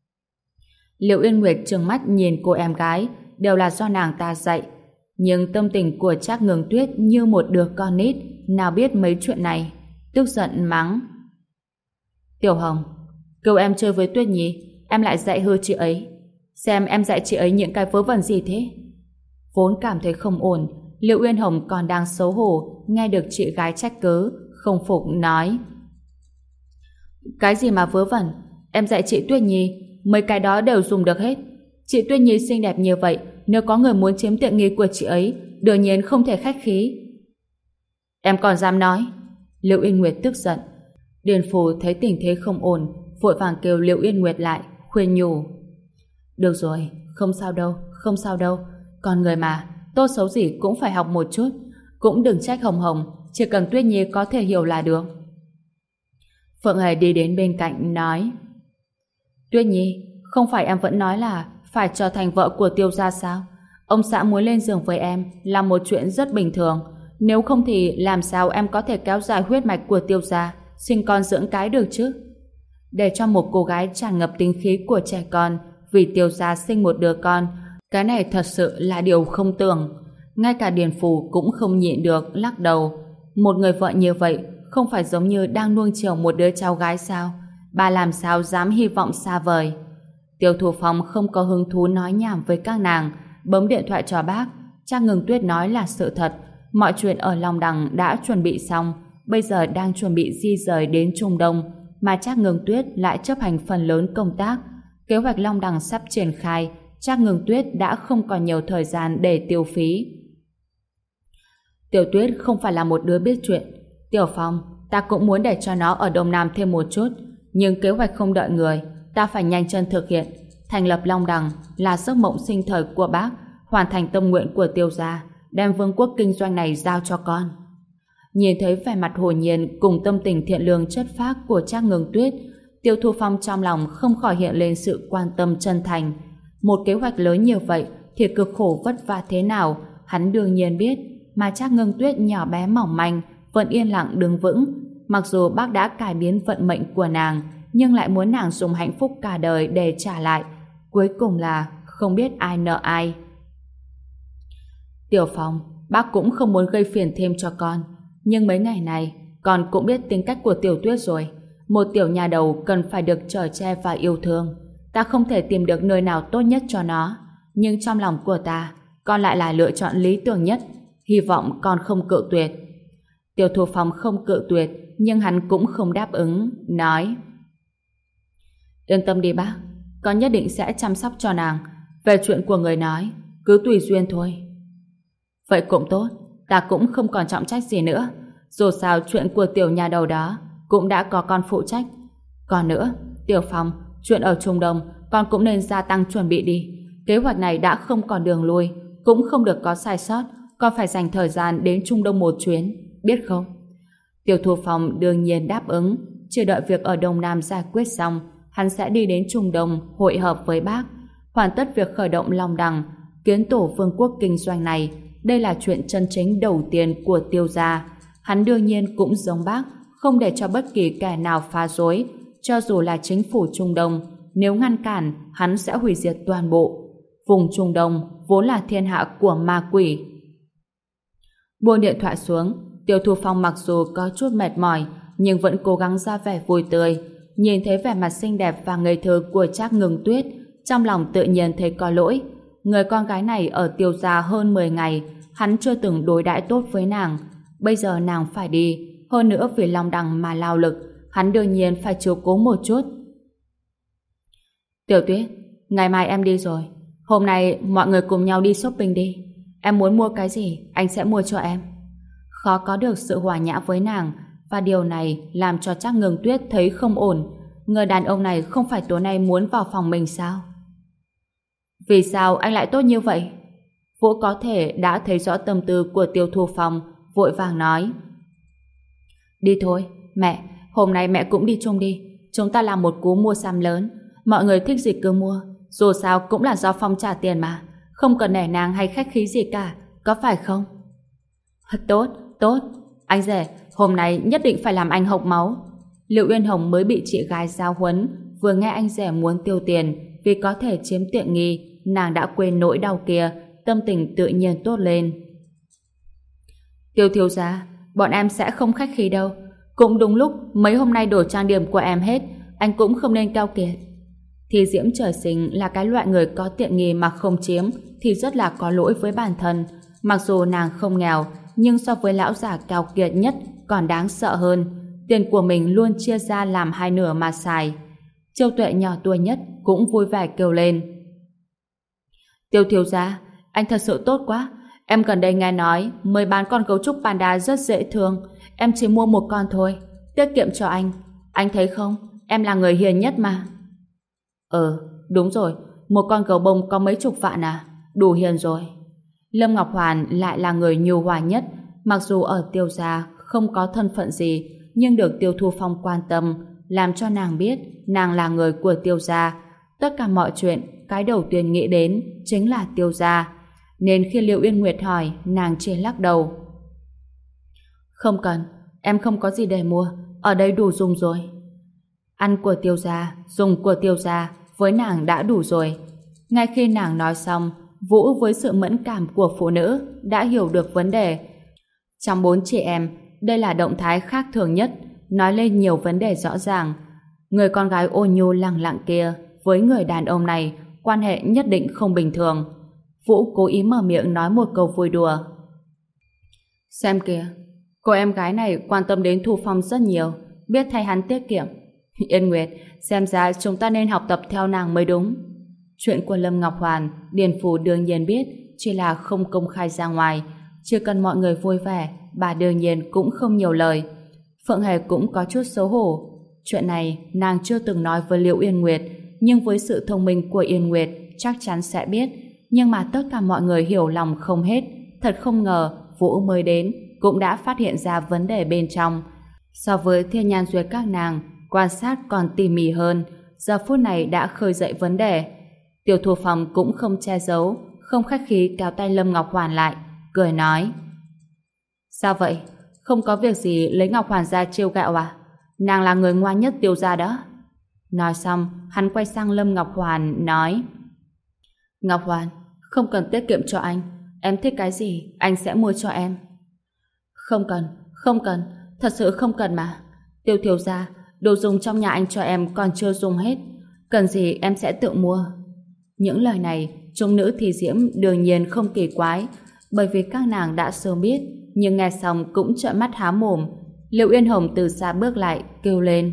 Liễu Uyên Nguyệt trừng mắt nhìn cô em gái, đều là do nàng ta dạy. Nhưng tâm tình của Trác Ngưng Tuyết như một đứa con nít, nào biết mấy chuyện này. Tức giận mắng: Tiểu Hồng, kêu em chơi với Tuyết Nhi, em lại dạy hư chị ấy. Xem em dạy chị ấy những cái vớ vẩn gì thế? Vốn cảm thấy không ổn, Liễu Uyên Hồng còn đang xấu hổ, nghe được chị gái trách cứ, không phục nói: Cái gì mà vớ vẩn? Em dạy chị Tuyết Nhi, mấy cái đó đều dùng được hết. Chị Tuyết Nhi xinh đẹp như vậy, nếu có người muốn chiếm tiện nghi của chị ấy, đương nhiên không thể khách khí. Em còn dám nói? Liễu Uyên Nguyệt tức giận. Điền Phù thấy tình thế không ổn, vội vàng kêu Liễu Uyên Nguyệt lại, khuyên nhủ: Được rồi, không sao đâu, không sao đâu. Con người mà, tốt xấu gì cũng phải học một chút. Cũng đừng trách Hồng Hồng, chỉ cần Tuyết Nhi có thể hiểu là được. Phượng Hề đi đến bên cạnh nói: Tuyết Nhi, không phải em vẫn nói là phải trở thành vợ của Tiêu gia sao? Ông xã muốn lên giường với em là một chuyện rất bình thường. Nếu không thì làm sao em có thể kéo dài huyết mạch của Tiêu gia, sinh con dưỡng cái được chứ? Để cho một cô gái tràn ngập tính khí của trẻ con vì Tiêu gia sinh một đứa con, cái này thật sự là điều không tưởng. Ngay cả Điền Phù cũng không nhịn được lắc đầu. một người vợ như vậy không phải giống như đang nuông chiều một đứa cháu gái sao? Bà làm sao dám hy vọng xa vời? Tiêu Thu Phong không có hứng thú nói nhảm với các nàng, bấm điện thoại cho bác. Trác Ngưng Tuyết nói là sự thật, mọi chuyện ở Long Đằng đã chuẩn bị xong, bây giờ đang chuẩn bị di rời đến Trung Đông, mà Trác Ngưng Tuyết lại chấp hành phần lớn công tác. Kế hoạch Long Đằng sắp triển khai, Trác Ngưng Tuyết đã không còn nhiều thời gian để tiêu phí. Tiểu Tuyết không phải là một đứa biết chuyện. Tiểu Phong, ta cũng muốn để cho nó ở Đông Nam thêm một chút, nhưng kế hoạch không đợi người, ta phải nhanh chân thực hiện. Thành lập Long Đằng là giấc mộng sinh thời của bác, hoàn thành tâm nguyện của Tiêu gia, đem vương quốc kinh doanh này giao cho con. Nhìn thấy vẻ mặt hồn nhiên cùng tâm tình thiện lương chất phác của Trác Ngưng Tuyết, Tiêu Thu Phong trong lòng không khỏi hiện lên sự quan tâm chân thành. Một kế hoạch lớn như vậy thì cực khổ vất vả thế nào, hắn đương nhiên biết, mà Trác Ngưng Tuyết nhỏ bé mỏng manh vẫn yên lặng đứng vững. Mặc dù bác đã cải biến vận mệnh của nàng, nhưng lại muốn nàng dùng hạnh phúc cả đời để trả lại. Cuối cùng là không biết ai nợ ai. Tiểu Phong, bác cũng không muốn gây phiền thêm cho con, nhưng mấy ngày này con cũng biết tính cách của Tiểu Tuyết rồi. Một tiểu nhà đầu cần phải được chở che và yêu thương. Ta không thể tìm được nơi nào tốt nhất cho nó, nhưng trong lòng của ta, con lại là lựa chọn lý tưởng nhất. Hy vọng con không cự tuyệt. Tiêu Thu Phong không cự tuyệt, nhưng hắn cũng không đáp ứng, nói: Yên tâm đi bác, con nhất định sẽ chăm sóc cho nàng. Về chuyện của người nói, cứ tùy duyên thôi. Vậy cũng tốt, ta cũng không còn trọng trách gì nữa. Dù sao chuyện của tiểu nhà đầu đó cũng đã có con phụ trách. Còn nữa, Tiểu Phong, chuyện ở Trung Đông con cũng nên gia tăng chuẩn bị đi. Kế hoạch này đã không còn đường lui, cũng không được có sai sót. Con phải dành thời gian đến Trung Đông một chuyến, biết không? Tiêu Thu Phong đương nhiên đáp ứng. Chỉ đợi việc ở Đông Nam giải quyết xong, hắn sẽ đi đến Trung Đông hội hợp với bác, hoàn tất việc khởi động Long Đằng, kiến tổ vương quốc kinh doanh này. Đây là chuyện chân chính đầu tiên của Tiêu gia. Hắn đương nhiên cũng giống bác, không để cho bất kỳ kẻ nào phá rối, cho dù là chính phủ Trung Đông. Nếu ngăn cản, hắn sẽ hủy diệt toàn bộ. Vùng Trung Đông vốn là thiên hạ của ma quỷ. Buông điện thoại xuống, Tiêu Thu Phong mặc dù có chút mệt mỏi, nhưng vẫn cố gắng ra vẻ vui tươi. Nhìn thấy vẻ mặt xinh đẹp và ngây thơ của Trác Ngưng Tuyết, trong lòng tự nhiên thấy có lỗi. Người con gái này ở Tiêu gia hơn 10 ngày, hắn chưa từng đối đãi tốt với nàng. Bây giờ nàng phải đi, hơn nữa vì Long Đằng mà lao lực, hắn đương nhiên phải chiếu cố một chút. Tiểu Tuyết, ngày mai em đi rồi. Hôm nay mọi người cùng nhau đi shopping đi. Em muốn mua cái gì, anh sẽ mua cho em. Khó có được sự hòa nhã với nàng, và điều này làm cho Trác Ngưng Tuyết thấy không ổn. Người đàn ông này không phải tối nay muốn vào phòng mình sao? Vì sao anh lại tốt như vậy? Vũ có thể đã thấy rõ tâm tư của Tiêu Thu Phong, vội vàng nói: Đi thôi, mẹ, hôm nay mẹ cũng đi chung đi. Chúng ta làm một cú mua sắm lớn. Mọi người thích gì cứ mua, dù sao cũng là do Phong trả tiền mà, không cần nể nang hay khách khí gì cả, có phải không? Tốt, tốt. Anh rể, hôm nay nhất định phải làm anh hộc máu. Liệu Uyên Hồng mới bị chị gái giao huấn, vừa nghe anh rể muốn tiêu tiền vì có thể chiếm tiện nghi, nàng đã quên nỗi đau kia, tâm tình tự nhiên tốt lên. Tiêu thiếu gia, bọn em sẽ không khách khí đâu. Cũng đúng lúc mấy hôm nay đồ trang điểm của em hết, anh cũng không nên keo kiệt. Thì Diễm trời sinh là cái loại người có tiện nghi mà không chiếm thì rất là có lỗi với bản thân. Mặc dù nàng không nghèo, nhưng so với lão già keo kiệt nhất còn đáng sợ hơn. Tiền của mình luôn chia ra làm hai nửa mà xài. Châu Tuệ nhỏ tuổi nhất cũng vui vẻ kêu lên: Tiêu thiếu gia, anh thật sự tốt quá. Em gần đây nghe nói mới bán con gấu trúc panda rất dễ thương. Em chỉ mua một con thôi, tiết kiệm cho anh. Anh thấy không, em là người hiền nhất mà. Đúng rồi, một con gấu bông có mấy chục vạn à? Đủ hiền rồi. Lâm Ngọc Hoàn lại là người nhu hòa nhất. Mặc dù ở Tiêu gia không có thân phận gì, nhưng được Tiêu Thu Phong quan tâm, làm cho nàng biết nàng là người của Tiêu gia. Tất cả mọi chuyện, cái đầu tiên nghĩ đến chính là Tiêu gia. Nên khi Liệu Uyên Nguyệt hỏi, nàng chỉ lắc đầu: Không cần, em không có gì để mua, ở đây đủ dùng rồi. Ăn của Tiêu gia, dùng của Tiêu gia, với nàng đã đủ rồi. Ngay khi nàng nói xong, Vũ với sự mẫn cảm của phụ nữ đã hiểu được vấn đề. Trong 4 chị em, đây là động thái khác thường nhất, nói lên nhiều vấn đề rõ ràng. Người con gái ôn nhu lẳng lặng kia với người đàn ông này quan hệ nhất định không bình thường. Vũ cố ý mở miệng nói một câu vui đùa. Xem kìa, cô em gái này quan tâm đến Thu Phong rất nhiều, biết thay hắn tiết kiệm. Yên Nguyệt, xem ra chúng ta nên học tập theo nàng mới đúng. Chuyện của Lâm Ngọc Hoàn, Điền Phủ đương nhiên biết, chỉ là không công khai ra ngoài. Chỉ cần mọi người vui vẻ, bà đương nhiên cũng không nhiều lời. Phượng Hề cũng có chút xấu hổ. Chuyện này nàng chưa từng nói với Liễu Yên Nguyệt, nhưng với sự thông minh của Yên Nguyệt chắc chắn sẽ biết. Nhưng mà tất cả mọi người hiểu lòng không hết. Thật không ngờ Vũ mới đến cũng đã phát hiện ra vấn đề bên trong. So với Thiên Nhan Duyệt các nàng, quan sát còn tỉ mỉ hơn, giờ phút này đã khơi dậy vấn đề. Tiêu Thu Phong cũng không che giấu, không khách khí kéo tay Lâm Ngọc Hoàn lại, cười nói: Sao vậy? Không có việc gì lấy Ngọc Hoàn ra trêu ghẹo à? Nàng là người ngoan nhất Tiêu gia đó. Nói xong, hắn quay sang Lâm Ngọc Hoàn nói: Ngọc Hoàn, không cần tiết kiệm cho anh, em thích cái gì anh sẽ mua cho em. Không cần, thật sự không cần mà. Tiêu thiếu gia, đồ dùng trong nhà anh cho em còn chưa dùng hết, cần gì em sẽ tự mua. Những lời này chúng nữ thì Diễm đương nhiên không kỳ quái, bởi vì các nàng đã sớm biết, nhưng nghe xong cũng trợn mắt há mồm. Liệu Yên Hồng từ xa bước lại kêu lên: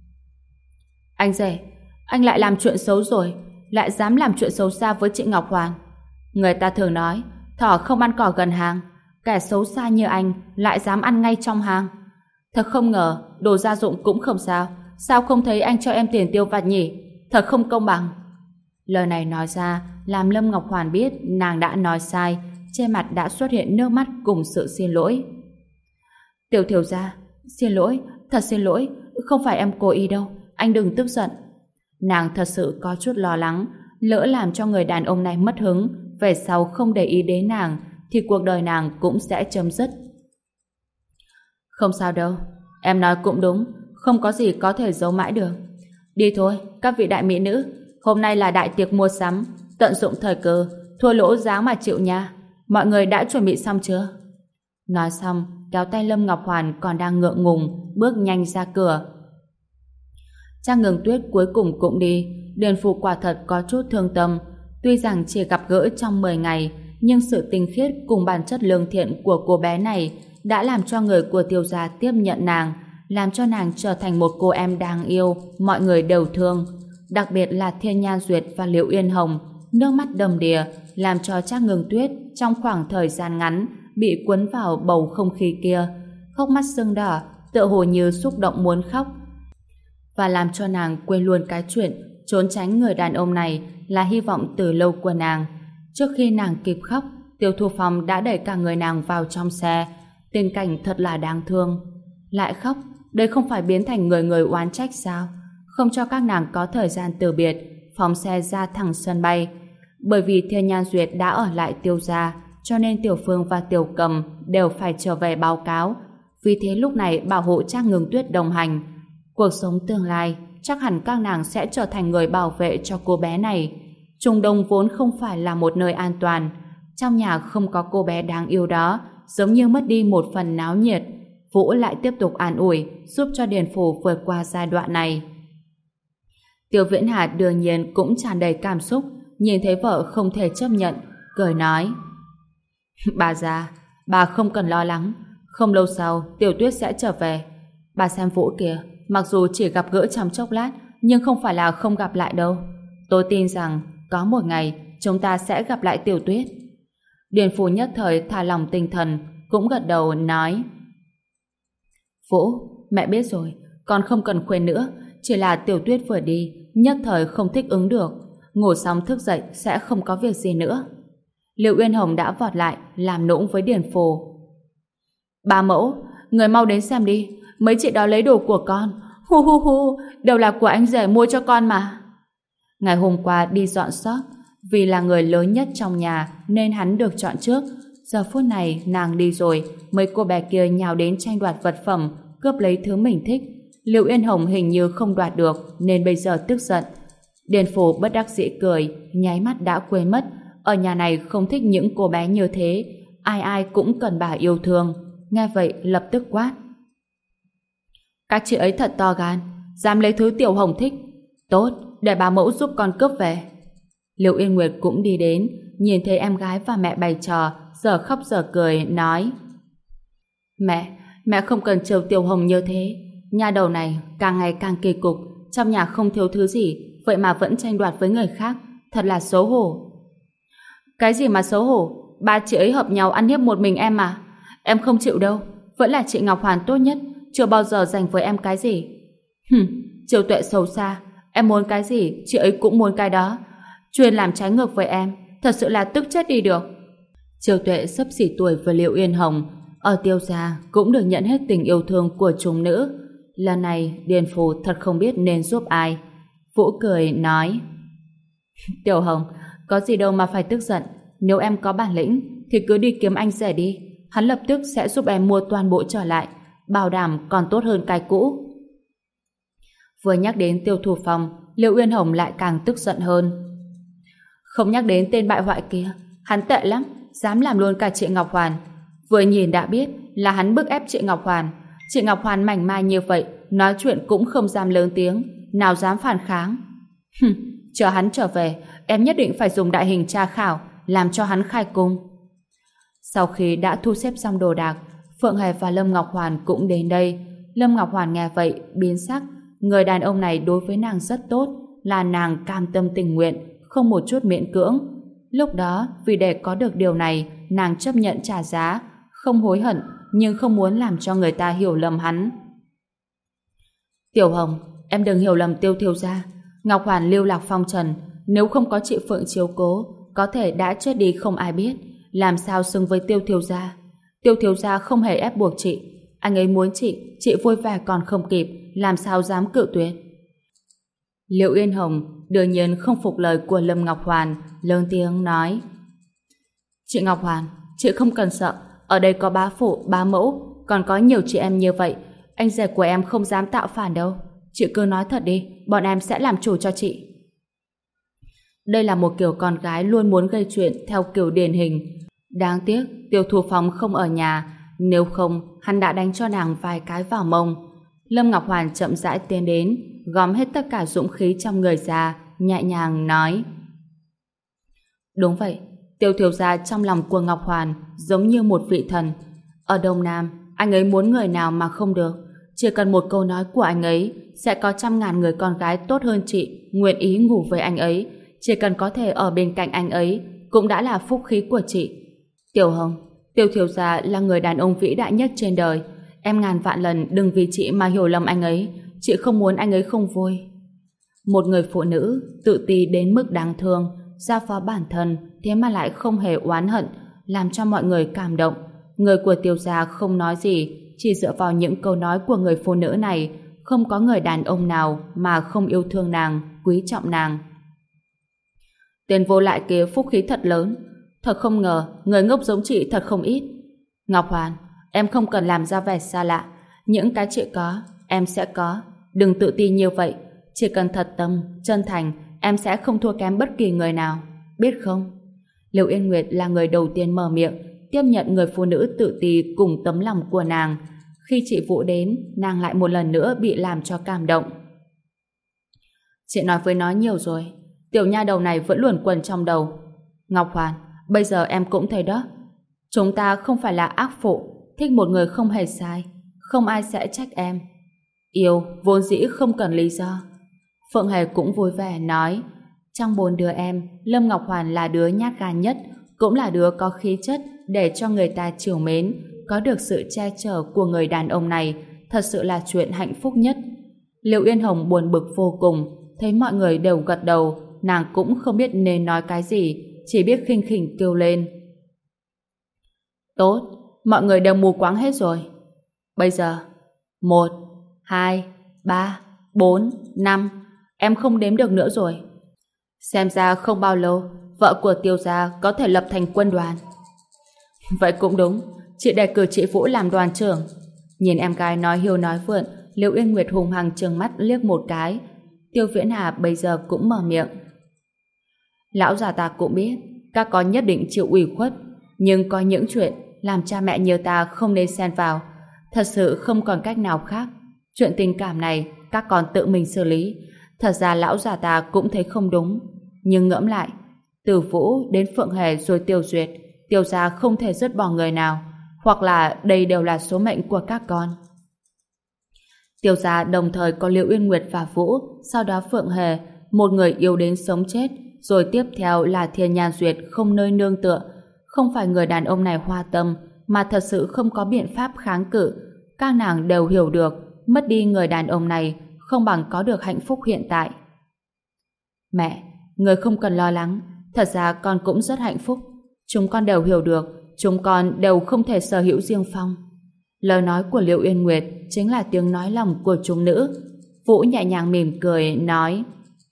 Anh rể, anh lại làm chuyện xấu rồi, lại dám làm chuyện xấu xa với chị Ngọc Hoàn. Người ta thường nói thỏ không ăn cỏ gần hàng, kẻ xấu xa như anh lại dám ăn ngay trong hàng. Thật không ngờ, đồ gia dụng cũng không sao, sao không thấy anh cho em tiền tiêu vặt nhỉ? Thật không công bằng. Lời này nói ra làm Lâm Ngọc Hoàn biết nàng đã nói sai, trên mặt đã xuất hiện nước mắt cùng sự xin lỗi. Tiểu thiếu gia, xin lỗi, thật xin lỗi, không phải em cố ý đâu, anh đừng tức giận. Nàng thật sự có chút lo lắng, lỡ làm cho người đàn ông này mất hứng, về sau không để ý đến nàng, thì cuộc đời nàng cũng sẽ chấm dứt. Không sao đâu, em nói cũng đúng, không có gì có thể giấu mãi được. Đi thôi, các vị đại mỹ nữ, hôm nay là đại tiệc mua sắm, tận dụng thời cơ, thua lỗ giá mà chịu nha. Mọi người đã chuẩn bị xong chưa? Nói xong, kéo tay Lâm Ngọc Hoàn còn đang ngượng ngùng, bước nhanh ra cửa. Trang Ngừng Tuyết cuối cùng cũng đi, Điền Phủ quả thật có chút thương tâm. Tuy rằng chỉ gặp gỡ trong 10 ngày, nhưng sự tinh khiết cùng bản chất lương thiện của cô bé này đã làm cho người của Tiêu gia tiếp nhận nàng, làm cho nàng trở thành một cô em đáng yêu, mọi người đều thương. Đặc biệt là Thiên Nhan Duyệt và Liễu Yên Hồng, nước mắt đầm đìa, làm cho Trác Ngừng Tuyết trong khoảng thời gian ngắn bị cuốn vào bầu không khí kia, hốc mắt sưng đỏ, tựa hồ như xúc động muốn khóc, và làm cho nàng quên luôn cái chuyện trốn tránh người đàn ông này là hy vọng từ lâu của nàng. Trước khi nàng kịp khóc, Tiêu Thu Phong đã đẩy cả người nàng vào trong xe. Tình cảnh thật là đáng thương. Lại khóc, đây không phải biến thành người người oán trách sao? Không cho các nàng có thời gian từ biệt, phóng xe ra thẳng sân bay. Bởi vì Thiên Nhan Duyệt đã ở lại Tiêu gia, cho nên Tiểu Phương và Tiểu Cầm đều phải trở về báo cáo. Vì thế lúc này bảo hộ Trác Ngừng Tuyết đồng hành. Cuộc sống tương lai, chắc hẳn các nàng sẽ trở thành người bảo vệ cho cô bé này. Trung Đông vốn không phải là một nơi an toàn. Trong nhà không có cô bé đáng yêu đó, giống như mất đi một phần náo nhiệt. Vũ lại tiếp tục an ủi, giúp cho Điền Phủ vượt qua giai đoạn này. Tiêu Viễn Hà đương nhiên cũng tràn đầy cảm xúc, nhìn thấy vợ không thể chấp nhận, cười nói: Bà già, bà không cần lo lắng, không lâu sau Tiểu Tuyết sẽ trở về. Bà xem Vũ kìa, mặc dù chỉ gặp gỡ trong chốc lát, nhưng không phải là không gặp lại đâu. Tôi tin rằng có một ngày chúng ta sẽ gặp lại Tiểu Tuyết. Điền Phủ nhất thời thả lỏng tinh thần, cũng gật đầu nói: Vũ, mẹ biết rồi, con không cần khuyên nữa, chỉ là Tiểu Tuyết vừa đi, nhất thời không thích ứng được, ngủ xong thức dậy sẽ không có việc gì nữa. Liệu Uyên Hồng đã vọt lại, làm nũng với Điền Phủ: Bà mẫu, người mau đến xem đi, mấy chị đó lấy đồ của con, hu hu hu, đều là của anh rể mua cho con mà. Ngày hôm qua đi dọn xót, vì là người lớn nhất trong nhà nên hắn được chọn trước. Giờ phút này nàng đi rồi, mấy cô bé kia nhào đến tranh đoạt vật phẩm, cướp lấy thứ mình thích. Liệu Yên Hồng hình như không đoạt được nên bây giờ tức giận. Điền Phủ bất đắc dĩ cười, nháy mắt đã quên mất ở nhà này không thích những cô bé như thế, ai ai cũng cần bà yêu thương. nghe vậy lập tức quát. Các chị ấy thật to gan, dám lấy thứ Tiểu Hồng thích. Tốt, để bà mẫu giúp con cướp về. Liệu Yên Nguyệt cũng đi đến, nhìn thấy em gái và mẹ bày trò, giờ khóc giờ cười, nói: Mẹ không cần chiều Tiểu Hồng như thế. Nha đầu này càng ngày càng kỳ cục, trong nhà không thiếu thứ gì, vậy mà vẫn tranh đoạt với người khác, thật là xấu hổ. Cái gì mà xấu hổ? Ba chị ấy hợp nhau ăn hiếp một mình em mà. Em không chịu đâu, vẫn là chị Ngọc Hoàn tốt nhất, chưa bao giờ dành với em cái gì. Chiều Tuệ xấu xa, em muốn cái gì, chị ấy cũng muốn cái đó. Chuyên làm trái ngược với em, thật sự là tức chết đi được. Chiều Tuệ xấp xỉ tuổi với Liệu Yên Hồng, ở Tiêu gia cũng được nhận hết tình yêu thương của chúng nữ. Lần này Điền Phù thật không biết nên giúp ai. Vũ cười nói: Tiểu Hồng, có gì đâu mà phải tức giận. Nếu em có bản lĩnh thì cứ đi kiếm anh rể đi, hắn lập tức sẽ giúp em mua toàn bộ trở lại, bảo đảm còn tốt hơn cái cũ. Vừa nhắc đến Tiêu Thủ Phong, Liệu Uyên Hồng lại càng tức giận hơn. Không nhắc đến tên bại hoại kia, hắn tệ lắm, dám làm luôn cả chị Ngọc Hoàn. Vừa nhìn đã biết là hắn bức ép chị Ngọc Hoàn. Chị Ngọc Hoàn mảnh mai như vậy, nói chuyện cũng không dám lớn tiếng, nào dám phản kháng. Chờ hắn trở về, em nhất định phải dùng đại hình tra khảo, làm cho hắn khai cung. Sau khi đã thu xếp xong đồ đạc, Phượng Hề và Lâm Ngọc Hoàn cũng đến đây. Lâm Ngọc Hoàn nghe vậy biến sắc, người đàn ông này đối với nàng rất tốt, là nàng cam tâm tình nguyện, không một chút miễn cưỡng. Lúc đó vì để có được điều này, nàng chấp nhận trả giá, không hối hận, nhưng không muốn làm cho người ta hiểu lầm hắn. Tiểu Hồng, em đừng hiểu lầm Tiêu thiếu gia. Ngọc Hoàn lưu lạc phong trần, nếu không có chị Phượng chiếu cố, có thể đã chết đi không ai biết, làm sao xứng với Tiêu thiếu gia. Tiêu thiếu gia không hề ép buộc chị, anh ấy muốn chị vui vẻ còn không kịp, làm sao dám cự tuyệt. Liệu Yên Hồng đương nhiên không phục lời của Lâm Ngọc Hoàn, lớn tiếng nói: Chị Ngọc Hoàn, chị không cần sợ, ở đây có bá phụ, bá mẫu, còn có nhiều chị em như vậy, anh rể của em không dám tạo phản đâu. Chị cứ nói thật đi, bọn em sẽ làm chủ cho chị. Đây là một kiểu con gái luôn muốn gây chuyện theo kiểu điển hình. Đáng tiếc Tiêu Thủ Phong không ở nhà, nếu không hắn đã đánh cho nàng vài cái vào mông. Lâm Ngọc Hoàn chậm rãi tiến đến, gom hết tất cả dũng khí trong người ra, nhẹ nhàng nói: Đúng vậy, Tiêu thiếu gia trong lòng của Ngọc Hoàn giống như một vị thần. Ở Đông Nam, anh ấy muốn người nào mà không được. Chỉ cần một câu nói của anh ấy, sẽ có 100.000 người con gái tốt hơn chị nguyện ý ngủ với anh ấy. Chỉ cần có thể ở bên cạnh anh ấy, cũng đã là phúc khí của chị. Tiểu Hồng, Tiêu thiếu gia là người đàn ông vĩ đại nhất trên đời. Em ngàn vạn lần đừng vì chị mà hiểu lầm anh ấy. Chị không muốn anh ấy không vui. Một người phụ nữ tự ti đến mức đáng thương, giao phó bản thân, thế mà lại không hề oán hận, làm cho mọi người cảm động. Người của Tiêu gia không nói gì, chỉ dựa vào những câu nói của người phụ nữ này, không có người đàn ông nào mà không yêu thương nàng, quý trọng nàng. Tên vô lại kia phúc khí thật lớn, thật không ngờ người ngốc giống chị thật không ít. Ngọc Hoàn, em không cần làm ra vẻ xa lạ, những cái chị có, em sẽ có. Đừng tự ti như vậy, chỉ cần thật tâm, chân thành, em sẽ không thua kém bất kỳ người nào, biết không? Liệu Yên Nguyệt là người đầu tiên mở miệng, tiếp nhận người phụ nữ tự ti cùng tấm lòng của nàng. Khi chị Vũ đến, nàng lại một lần nữa bị làm cho cảm động. Chị nói với nó nhiều rồi, tiểu nha đầu này vẫn luẩn quẩn trong đầu. Ngọc Hoàn, bây giờ em cũng thấy đó, chúng ta không phải là ác phụ, thích một người không hề sai, không ai sẽ trách em. Yêu vốn dĩ không cần lý do. Phượng Hề cũng vui vẻ nói: Trong 4 đứa em, Lâm Ngọc Hoàn là đứa nhát gan nhất, cũng là đứa có khí chất để cho người ta trìu mến, có được sự che chở của người đàn ông này, thật sự là chuyện hạnh phúc nhất. Liệu Yên Hồng buồn bực vô cùng, thấy mọi người đều gật đầu, nàng cũng không biết nên nói cái gì, chỉ biết khinh khỉnh kêu lên: Tốt, mọi người đều mù quáng hết rồi. Bây giờ 1, 2, 3, 4, 5, em không đếm được nữa rồi. Xem ra không bao lâu vợ của Tiêu gia có thể lập thành quân đoàn. Vậy cũng đúng, chị đề cử chị Vũ làm đoàn trưởng. Nhìn em gái nói hiu nói vượn, Liễu Yên Nguyệt hùng hăng trừng mắt liếc một cái. Tiêu Viễn Hà bây giờ cũng mở miệng: Lão già ta cũng biết các con nhất định chịu ủy khuất, nhưng có những chuyện làm cha mẹ như ta không nên xen vào. Thật sự không còn cách nào khác. Chuyện tình cảm này các con tự mình xử lý. Thật ra lão già ta cũng thấy không đúng. Nhưng ngẫm lại, từ Vũ đến Phượng Hề rồi Tiêu Duyệt, Tiêu gia không thể dứt bỏ người nào. Hoặc là đây đều là số mệnh của các con. Tiêu gia đồng thời có Liễu Uyên Nguyệt và Vũ, sau đó Phượng Hề, một người yêu đến sống chết, rồi tiếp theo là Thiên Nhan Duyệt không nơi nương tựa. Không phải người đàn ông này hoa tâm, mà thật sự không có biện pháp kháng cự. Các nàng đều hiểu được, mất đi người đàn ông này không bằng có được hạnh phúc hiện tại. Mẹ, người không cần lo lắng, thật ra con cũng rất hạnh phúc. Chúng con đều hiểu được, chúng con đều không thể sở hữu riêng Phong. Lời nói của Liễu Uyên Nguyệt chính là tiếng nói lòng của chúng nữ. Vũ nhẹ nhàng mỉm cười, nói: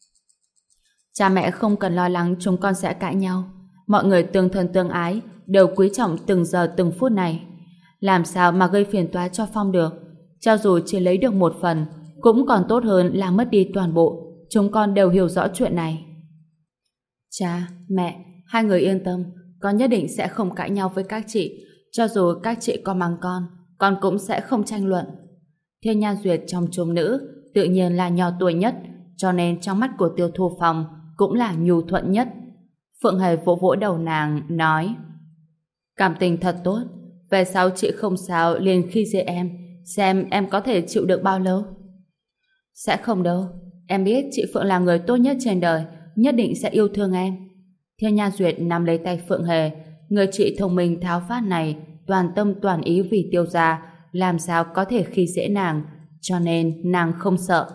cha mẹ không cần lo lắng chúng con sẽ cãi nhau. Mọi người tương thân tương ái, đều quý trọng từng giờ từng phút này. Làm sao mà gây phiền toái cho Phong được? Cho dù chỉ lấy được một phần, cũng còn tốt hơn là mất đi toàn bộ. Chúng con đều hiểu rõ chuyện này. Cha, mẹ, hai người yên tâm, con nhất định sẽ không cãi nhau với các chị. Cho dù các chị có mắng con cũng sẽ không tranh luận. Thiên Nhan Duyệt trong chúng nữ tự nhiên là nhỏ tuổi nhất, cho nên trong mắt của Tiêu Thu Phong cũng là nhu thuận nhất. Phượng Hề vỗ vỗ đầu nàng, nói: cảm tình thật tốt, về sau chị không sao liền khi dễ em, xem em có thể chịu được bao lâu. Sẽ không đâu, em biết chị Phượng là người tốt nhất trên đời, nhất định sẽ yêu thương em. Thiên Nhan Duyệt nắm lấy tay Phượng Hề, người chị thông minh tháo phát này toàn tâm toàn ý vì Tiêu gia, làm sao có thể khi dễ nàng, cho nên nàng không sợ.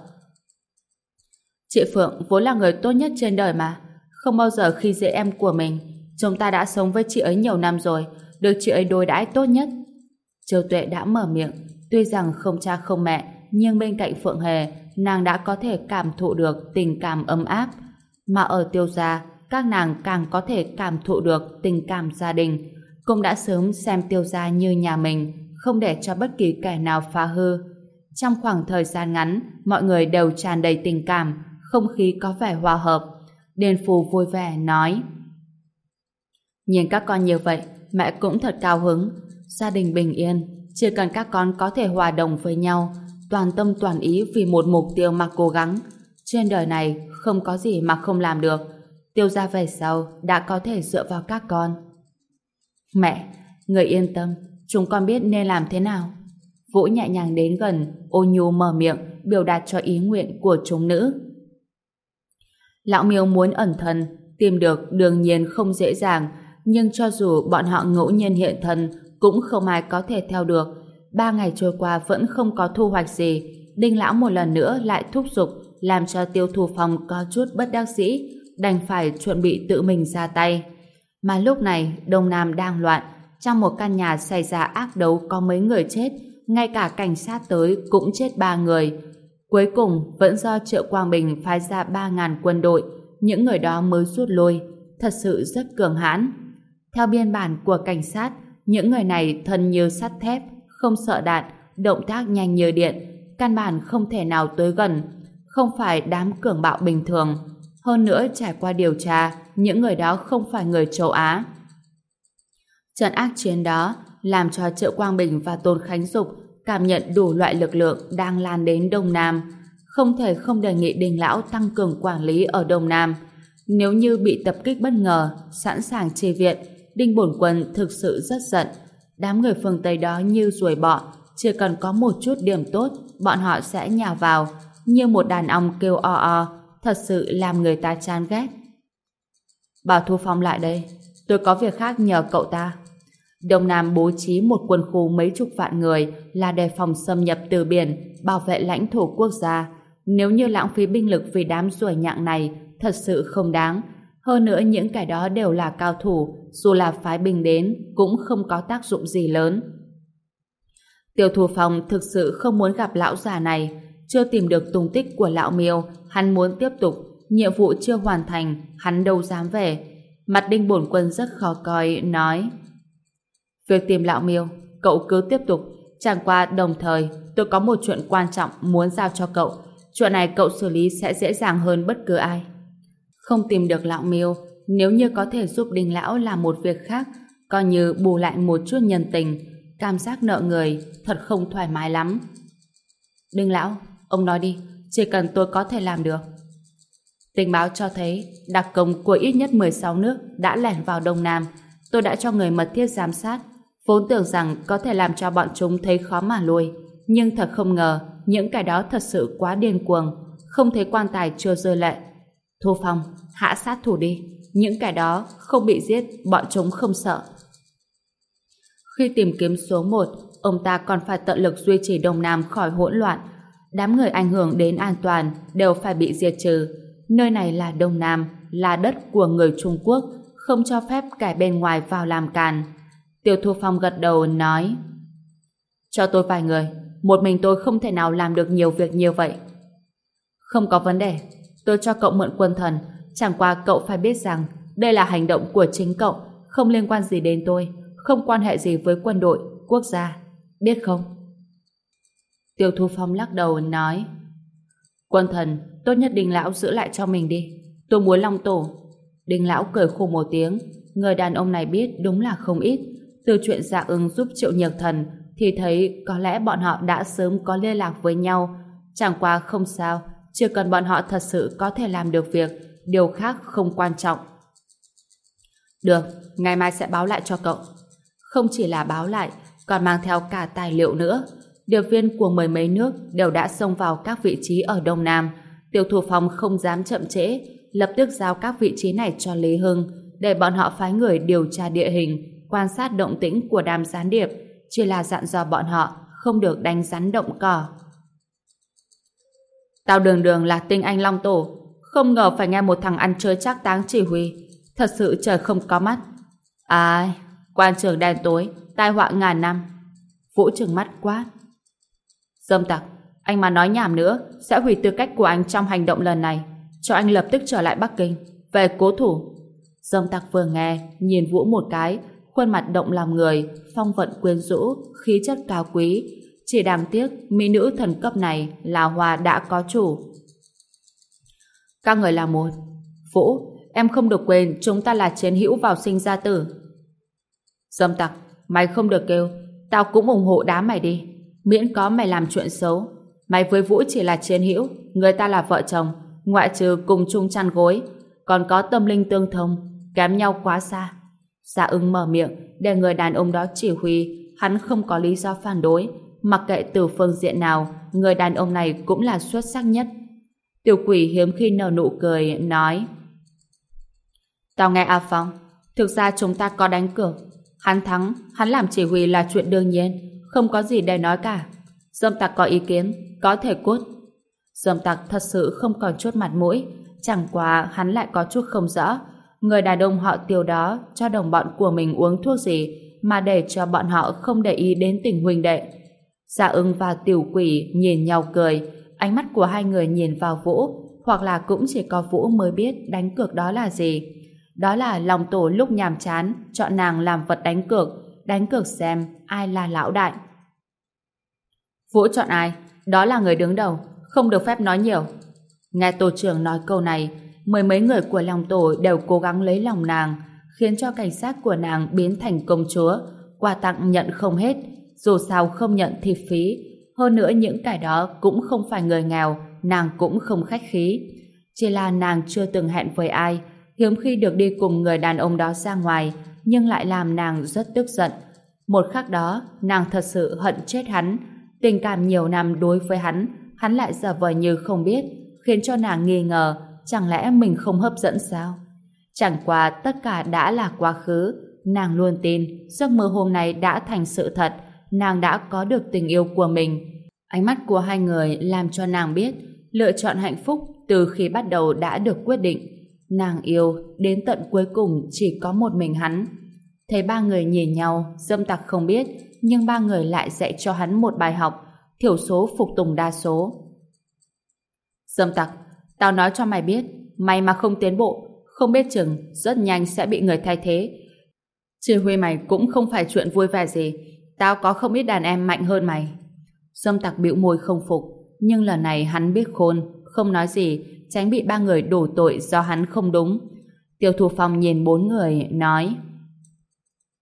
Chị Phượng vốn là người tốt nhất trên đời mà, không bao giờ khi dễ em của mình. Chúng ta đã sống với chị ấy nhiều năm rồi, được chị ấy đối đãi tốt nhất. Châu Tuệ đã mở miệng, tuy rằng không cha không mẹ, nhưng bên cạnh Phượng Hề, nàng đã có thể cảm thụ được tình cảm ấm áp. Mà ở Tiêu gia, các nàng càng có thể cảm thụ được tình cảm gia đình, cũng đã sớm xem Tiêu gia như nhà mình, không để cho bất kỳ kẻ nào phá hư. Trong khoảng thời gian ngắn, mọi người đều tràn đầy tình cảm, không khí có vẻ hòa hợp. Điền Phù vui vẻ nói: nhìn các con như vậy, mẹ cũng thật cao hứng. Gia đình bình yên, chỉ cần các con có thể hòa đồng với nhau, toàn tâm toàn ý vì một mục tiêu mà cố gắng. Trên đời này không có gì mà không làm được. Tiêu gia về sau đã có thể dựa vào các con. Mẹ, người yên tâm, chúng con biết nên làm thế nào. Vũ nhẹ nhàng đến gần, ôn nhu mở miệng biểu đạt cho ý nguyện của chúng nữ. Lão Miêu muốn ẩn thân, tìm được đương nhiên không dễ dàng, nhưng cho dù bọn họ ngẫu nhiên hiện thân, cũng không ai có thể theo được. 3 ngày trôi qua vẫn không có thu hoạch gì. Đinh lão một lần nữa lại thúc giục, làm cho Tiêu Thu Phong có chút bất đắc dĩ, đành phải chuẩn bị tự mình ra tay. Mà lúc này Đông Nam đang loạn, trong một căn nhà xảy ra ác đấu có mấy người chết, ngay cả cảnh sát tới cũng chết 3 người. Cuối cùng vẫn do Triệu Quang Bình phái ra 3.000 quân đội, những người đó mới rút lui, thật sự rất cường hãn. Theo biên bản của cảnh sát, những người này thân như sắt thép, không sợ đạn, động tác nhanh như điện, căn bản không thể nào tới gần, không phải đám cường bạo bình thường. Hơn nữa trải qua điều tra, những người đó không phải người châu Á. Trận ác chiến đó làm cho Triệu Quang Bình và Tôn Khánh Dục cảm nhận đủ loại lực lượng đang lan đến Đông Nam. Không thể không đề nghị Đinh lão tăng cường quản lý ở Đông Nam. Nếu như bị tập kích bất ngờ, sẵn sàng chi viện, Đinh bổn quân thực sự rất giận. Đám người phương Tây đó như ruồi bọ, chỉ cần có một chút điểm tốt, bọn họ sẽ nhào vào, như một đàn ong kêu o o, thật sự làm người ta chán ghét. Bảo Thu Phong lại đây, tôi có việc khác nhờ cậu ta. Đông Nam bố trí một quân khu mấy chục vạn người là đề phòng xâm nhập từ biển, bảo vệ lãnh thổ quốc gia. Nếu như lãng phí binh lực vì đám ruồi nhặng này, thật sự không đáng. Hơn nữa những kẻ đó đều là cao thủ, dù là phái binh đến cũng không có tác dụng gì lớn. Tiêu Thu Phong thực sự không muốn gặp lão già này, chưa tìm được tung tích của lão Miêu, hắn muốn tiếp tục, nhiệm vụ chưa hoàn thành, hắn đâu dám về. Mặt Đinh bổn quân rất khó coi, nói: việc tìm lão Miêu, cậu cứ tiếp tục, chẳng qua đồng thời tôi có một chuyện quan trọng muốn giao cho cậu. Chuyện này cậu xử lý sẽ dễ dàng hơn bất cứ ai. Không tìm được lão Miêu, nếu như có thể giúp Đinh lão làm một việc khác, coi như bù lại một chút nhân tình, cảm giác nợ người thật không thoải mái lắm. Đinh lão, ông nói đi, chỉ cần tôi có thể làm được. Tình báo cho thấy đặc công của ít nhất 16 nước đã lẻn vào Đông Nam. Tôi đã cho người mật thiết giám sát, vốn tưởng rằng có thể làm cho bọn chúng thấy khó mà lui, nhưng thật không ngờ những cái đó thật sự quá điên cuồng, không thấy quan tài chưa rơi lệ. Thu Phong, hạ sát thủ đi, những cái đó không bị giết, bọn chúng không sợ. Khi tìm kiếm số 1, ông ta còn phải tận lực duy trì Đông Nam khỏi hỗn loạn. Đám người ảnh hưởng đến an toàn đều phải bị diệt trừ. Nơi này là Đông Nam, là đất của người Trung Quốc, không cho phép kẻ bên ngoài vào làm càn. Tiêu Thu Phong gật đầu nói: cho tôi vài người, một mình tôi không thể nào làm được nhiều việc như vậy. Không có vấn đề, tôi cho cậu mượn quân thần, chẳng qua cậu phải biết rằng đây là hành động của chính cậu, không liên quan gì đến tôi, không quan hệ gì với quân đội, quốc gia, biết không? Tiêu Thu Phong lắc đầu nói: quân thần, tốt nhất Đinh lão giữ lại cho mình đi, tôi muốn Long Tổ. Đinh lão cười khổ một tiếng, người đàn ông này biết đúng là không ít. Từ chuyện Dạ Ưng giúp Triệu Nhược Thần thì thấy có lẽ bọn họ đã sớm có liên lạc với nhau. Chẳng qua không sao, chỉ cần bọn họ thật sự có thể làm được việc, điều khác không quan trọng. Được, ngày mai sẽ báo lại cho cậu. Không chỉ là báo lại, còn mang theo cả tài liệu nữa. Điệp viên của mười mấy nước đều đã xông vào các vị trí ở Đông Nam. Tiêu Thủ Phong không dám chậm trễ, lập tức giao các vị trí này cho Lý Hưng, để bọn họ phái người điều tra địa hình, quan sát động tĩnh của đám gián điệp, chỉ là dặn dò bọn họ không được đánh rắn động cỏ. Tao đường đường là tinh anh Long Tổ, không ngờ phải nghe một thằng ăn chơi trác táng chỉ huy, thật sự trời không có mắt. Ai, quan trường đen tối, tai họa ngàn năm. Vũ trừng mắt quát: dâm tặc, anh mà nói nhảm nữa sẽ hủy tư cách của anh trong hành động lần này, cho anh lập tức trở lại Bắc Kinh, về cố thủ. Dâm tặc vừa nghe, nhìn Vũ một cái, khuôn mặt động lòng người, phong vận quyến rũ, khí chất cao quý. Chỉ đáng tiếc mỹ nữ thần cấp này là Hoa đã có chủ. Các người là một. Vũ, em không được quên chúng ta là chiến hữu vào sinh ra tử. Dâm tặc, mày không được kêu, tao cũng ủng hộ đám mày đi, miễn có mày làm chuyện xấu. Mày với Vũ chỉ là chiến hữu, người ta là vợ chồng, ngoại trừ cùng chung chăn gối, còn có tâm linh tương thông, kém nhau quá xa. Dạ Ưng mở miệng để người đàn ông đó chỉ huy, hắn không có lý do phản đối. Mặc kệ từ phương diện nào, người đàn ông này cũng là xuất sắc nhất. Tiểu Quỷ hiếm khi nở nụ cười, nói: tao nghe A Phong, thực ra chúng ta có đánh cược. Hắn thắng, hắn làm chỉ huy là chuyện đương nhiên, không có gì để nói cả. Dâm tặc có ý kiến, có thể cút. Dâm tặc thật sự không còn chút mặt mũi, chẳng qua hắn lại có chút không rõ. Người đàn ông họ Tiêu đó cho đồng bọn của mình uống thuốc gì mà để cho bọn họ không để ý đến tình huynh đệ. Dạ Ưng và Tiểu Quỷ nhìn nhau cười, ánh mắt của hai người nhìn vào Vũ, hoặc là cũng chỉ có Vũ mới biết đánh cược đó là gì. Đó là Long Tổ lúc nhàm chán chọn nàng làm vật đánh cược xem ai là lão đại. Vũ chọn ai? Đó là người đứng đầu, không được phép nói nhiều. Nghe tổ trưởng nói câu này, mười mấy người của Long Tổ đều cố gắng lấy lòng nàng, khiến cho cảnh sát của nàng biến thành công chúa, quà tặng nhận không hết, dù sao không nhận thì phí. Hơn nữa những cái đó cũng không phải người nghèo, nàng cũng không khách khí. Chỉ là nàng chưa từng hẹn với ai, hiếm khi được đi cùng người đàn ông đó ra ngoài, nhưng lại làm nàng rất tức giận. Một khắc đó, nàng thật sự hận chết hắn. Tình cảm nhiều năm đối với hắn lại giả vờ như không biết, khiến cho nàng nghi ngờ, chẳng lẽ mình không hấp dẫn sao? Chẳng qua tất cả đã là quá khứ, nàng luôn tin giấc mơ hôm nay đã thành sự thật, nàng đã có được tình yêu của mình. Ánh mắt của hai người làm cho nàng biết lựa chọn hạnh phúc từ khi bắt đầu đã được quyết định. Nàng yêu đến tận cuối cùng chỉ có một mình hắn. Thấy ba người nhìn nhau, Dâm Tặc không biết, nhưng ba người lại dạy cho hắn một bài học, thiểu số phục tùng đa số. Dâm Tặc, tao nói cho mày biết, mày mà không tiến bộ, không biết chừng rất nhanh sẽ bị người thay thế. Chỉ huy mày cũng không phải chuyện vui vẻ gì, tao có không ít đàn em mạnh hơn mày. Dâm Tặc bĩu môi không phục, nhưng lần này hắn biết khôn, không nói gì, tránh bị ba người đổ tội do hắn không đúng. Tiêu Thủ Phong nhìn bốn người, nói: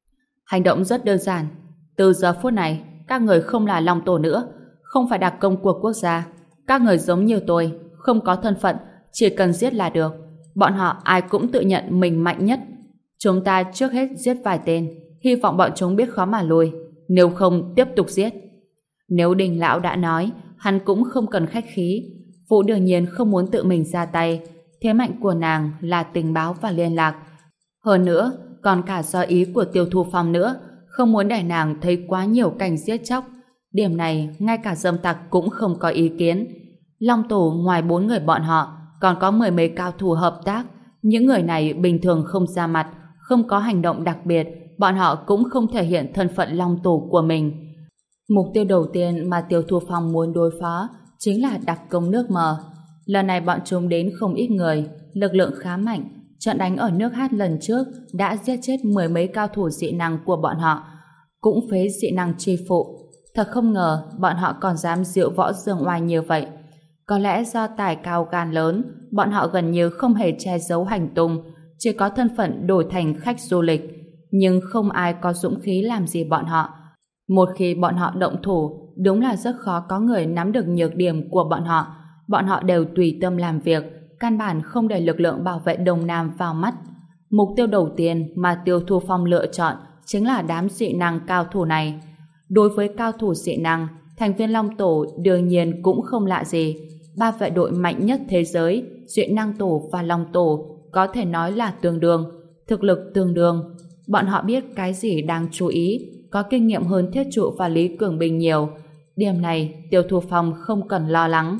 Hành động rất đơn giản. Từ giờ phút này, các người không là Long Tổ nữa, không phải đặc công của quốc gia. Các người giống như tôi, không có thân phận, chỉ cần giết là được. Bọn họ ai cũng tự nhận mình mạnh nhất. Chúng ta trước hết giết vài tên, hy vọng bọn chúng biết khó mà lùi, nếu không tiếp tục giết. Nếu Đình lão đã nói, hắn cũng không cần khách khí. Vũ đương nhiên không muốn tự mình ra tay, thế mạnh của nàng là tình báo và liên lạc. Hơn nữa, còn cả do ý của Tiêu Thu Phong nữa, không muốn để nàng thấy quá nhiều cảnh giết chóc. Điểm này, ngay cả Dâm Tặc cũng không có ý kiến. Long Tổ ngoài 4 người bọn họ, còn có 10 mấy cao thủ hợp tác. Những người này bình thường không ra mặt, không có hành động đặc biệt, bọn họ cũng không thể hiện thân phận Long Tổ của mình. Mục tiêu đầu tiên mà Tiêu Thu Phong muốn đối phó chính là đặc công nước mờ. Lần này bọn chúng đến không ít người, lực lượng khá mạnh. Trận đánh ở nước Hát lần trước đã giết chết 10 mấy cao thủ dị năng của bọn họ, cũng phế dị năng chi phụ. Thật không ngờ bọn họ còn dám diễu võ dương oai như vậy. Có lẽ do tài cao gan lớn, bọn họ gần như không hề che giấu hành tung, chỉ có thân phận đổi thành khách du lịch. Nhưng không ai có dũng khí làm gì bọn họ. Một khi bọn họ động thủ, đúng là rất khó có người nắm được nhược điểm của bọn họ. Bọn họ đều tùy tâm làm việc, căn bản không để lực lượng bảo vệ Đông Nam vào mắt. Mục tiêu đầu tiên mà Tiêu Thu Phong lựa chọn chính là đám dị năng cao thủ này. Đối với cao thủ dị năng, thành viên Long Tổ đương nhiên cũng không lạ gì. 3 vệ đội mạnh nhất thế giới, dị năng tổ và Long Tổ có thể nói là tương đương, thực lực tương đương. Bọn họ biết cái gì đáng chú ý, có kinh nghiệm hơn Thiết Trụ và Lý Cường Bình nhiều. Điểm này Tiêu Thu Phong không cần lo lắng.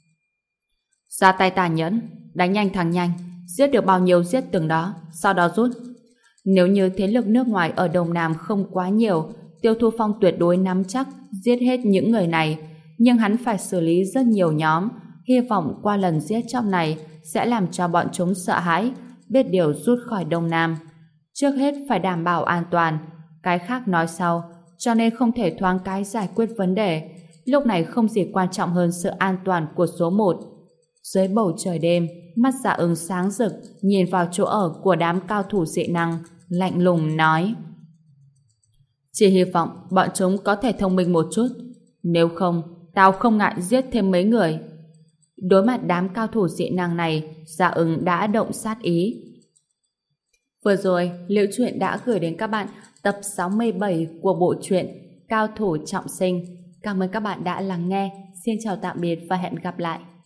Ra tay tàn nhẫn, đánh nhanh thắng nhanh, giết được bao nhiêu giết từng đó, sau đó rút. Nếu như thế lực nước ngoài ở Đông Nam không quá nhiều, Tiêu Thu Phong tuyệt đối nắm chắc giết hết những người này, nhưng hắn phải xử lý rất nhiều nhóm, hy vọng qua lần giết chóc này sẽ làm cho bọn chúng sợ hãi, biết điều rút khỏi Đông Nam. Trước hết phải đảm bảo an toàn, cái khác nói sau, cho nên không thể thoáng cái giải quyết vấn đề. Lúc này không gì quan trọng hơn sự an toàn của số 1. Dưới bầu trời đêm, mắt Dạ Ứng sáng rực, nhìn vào chỗ ở của đám cao thủ dị năng, lạnh lùng nói: chỉ hy vọng bọn chúng có thể thông minh một chút, nếu không, tao không ngại giết thêm mấy người. Đối mặt đám cao thủ dị năng này, Dạ Ứng đã động sát ý. Vừa rồi, Liễu Chuyện đã gửi đến các bạn tập 67 của bộ truyện Cao Thủ Trọng Sinh. Cảm ơn các bạn đã lắng nghe. Xin chào tạm biệt và hẹn gặp lại.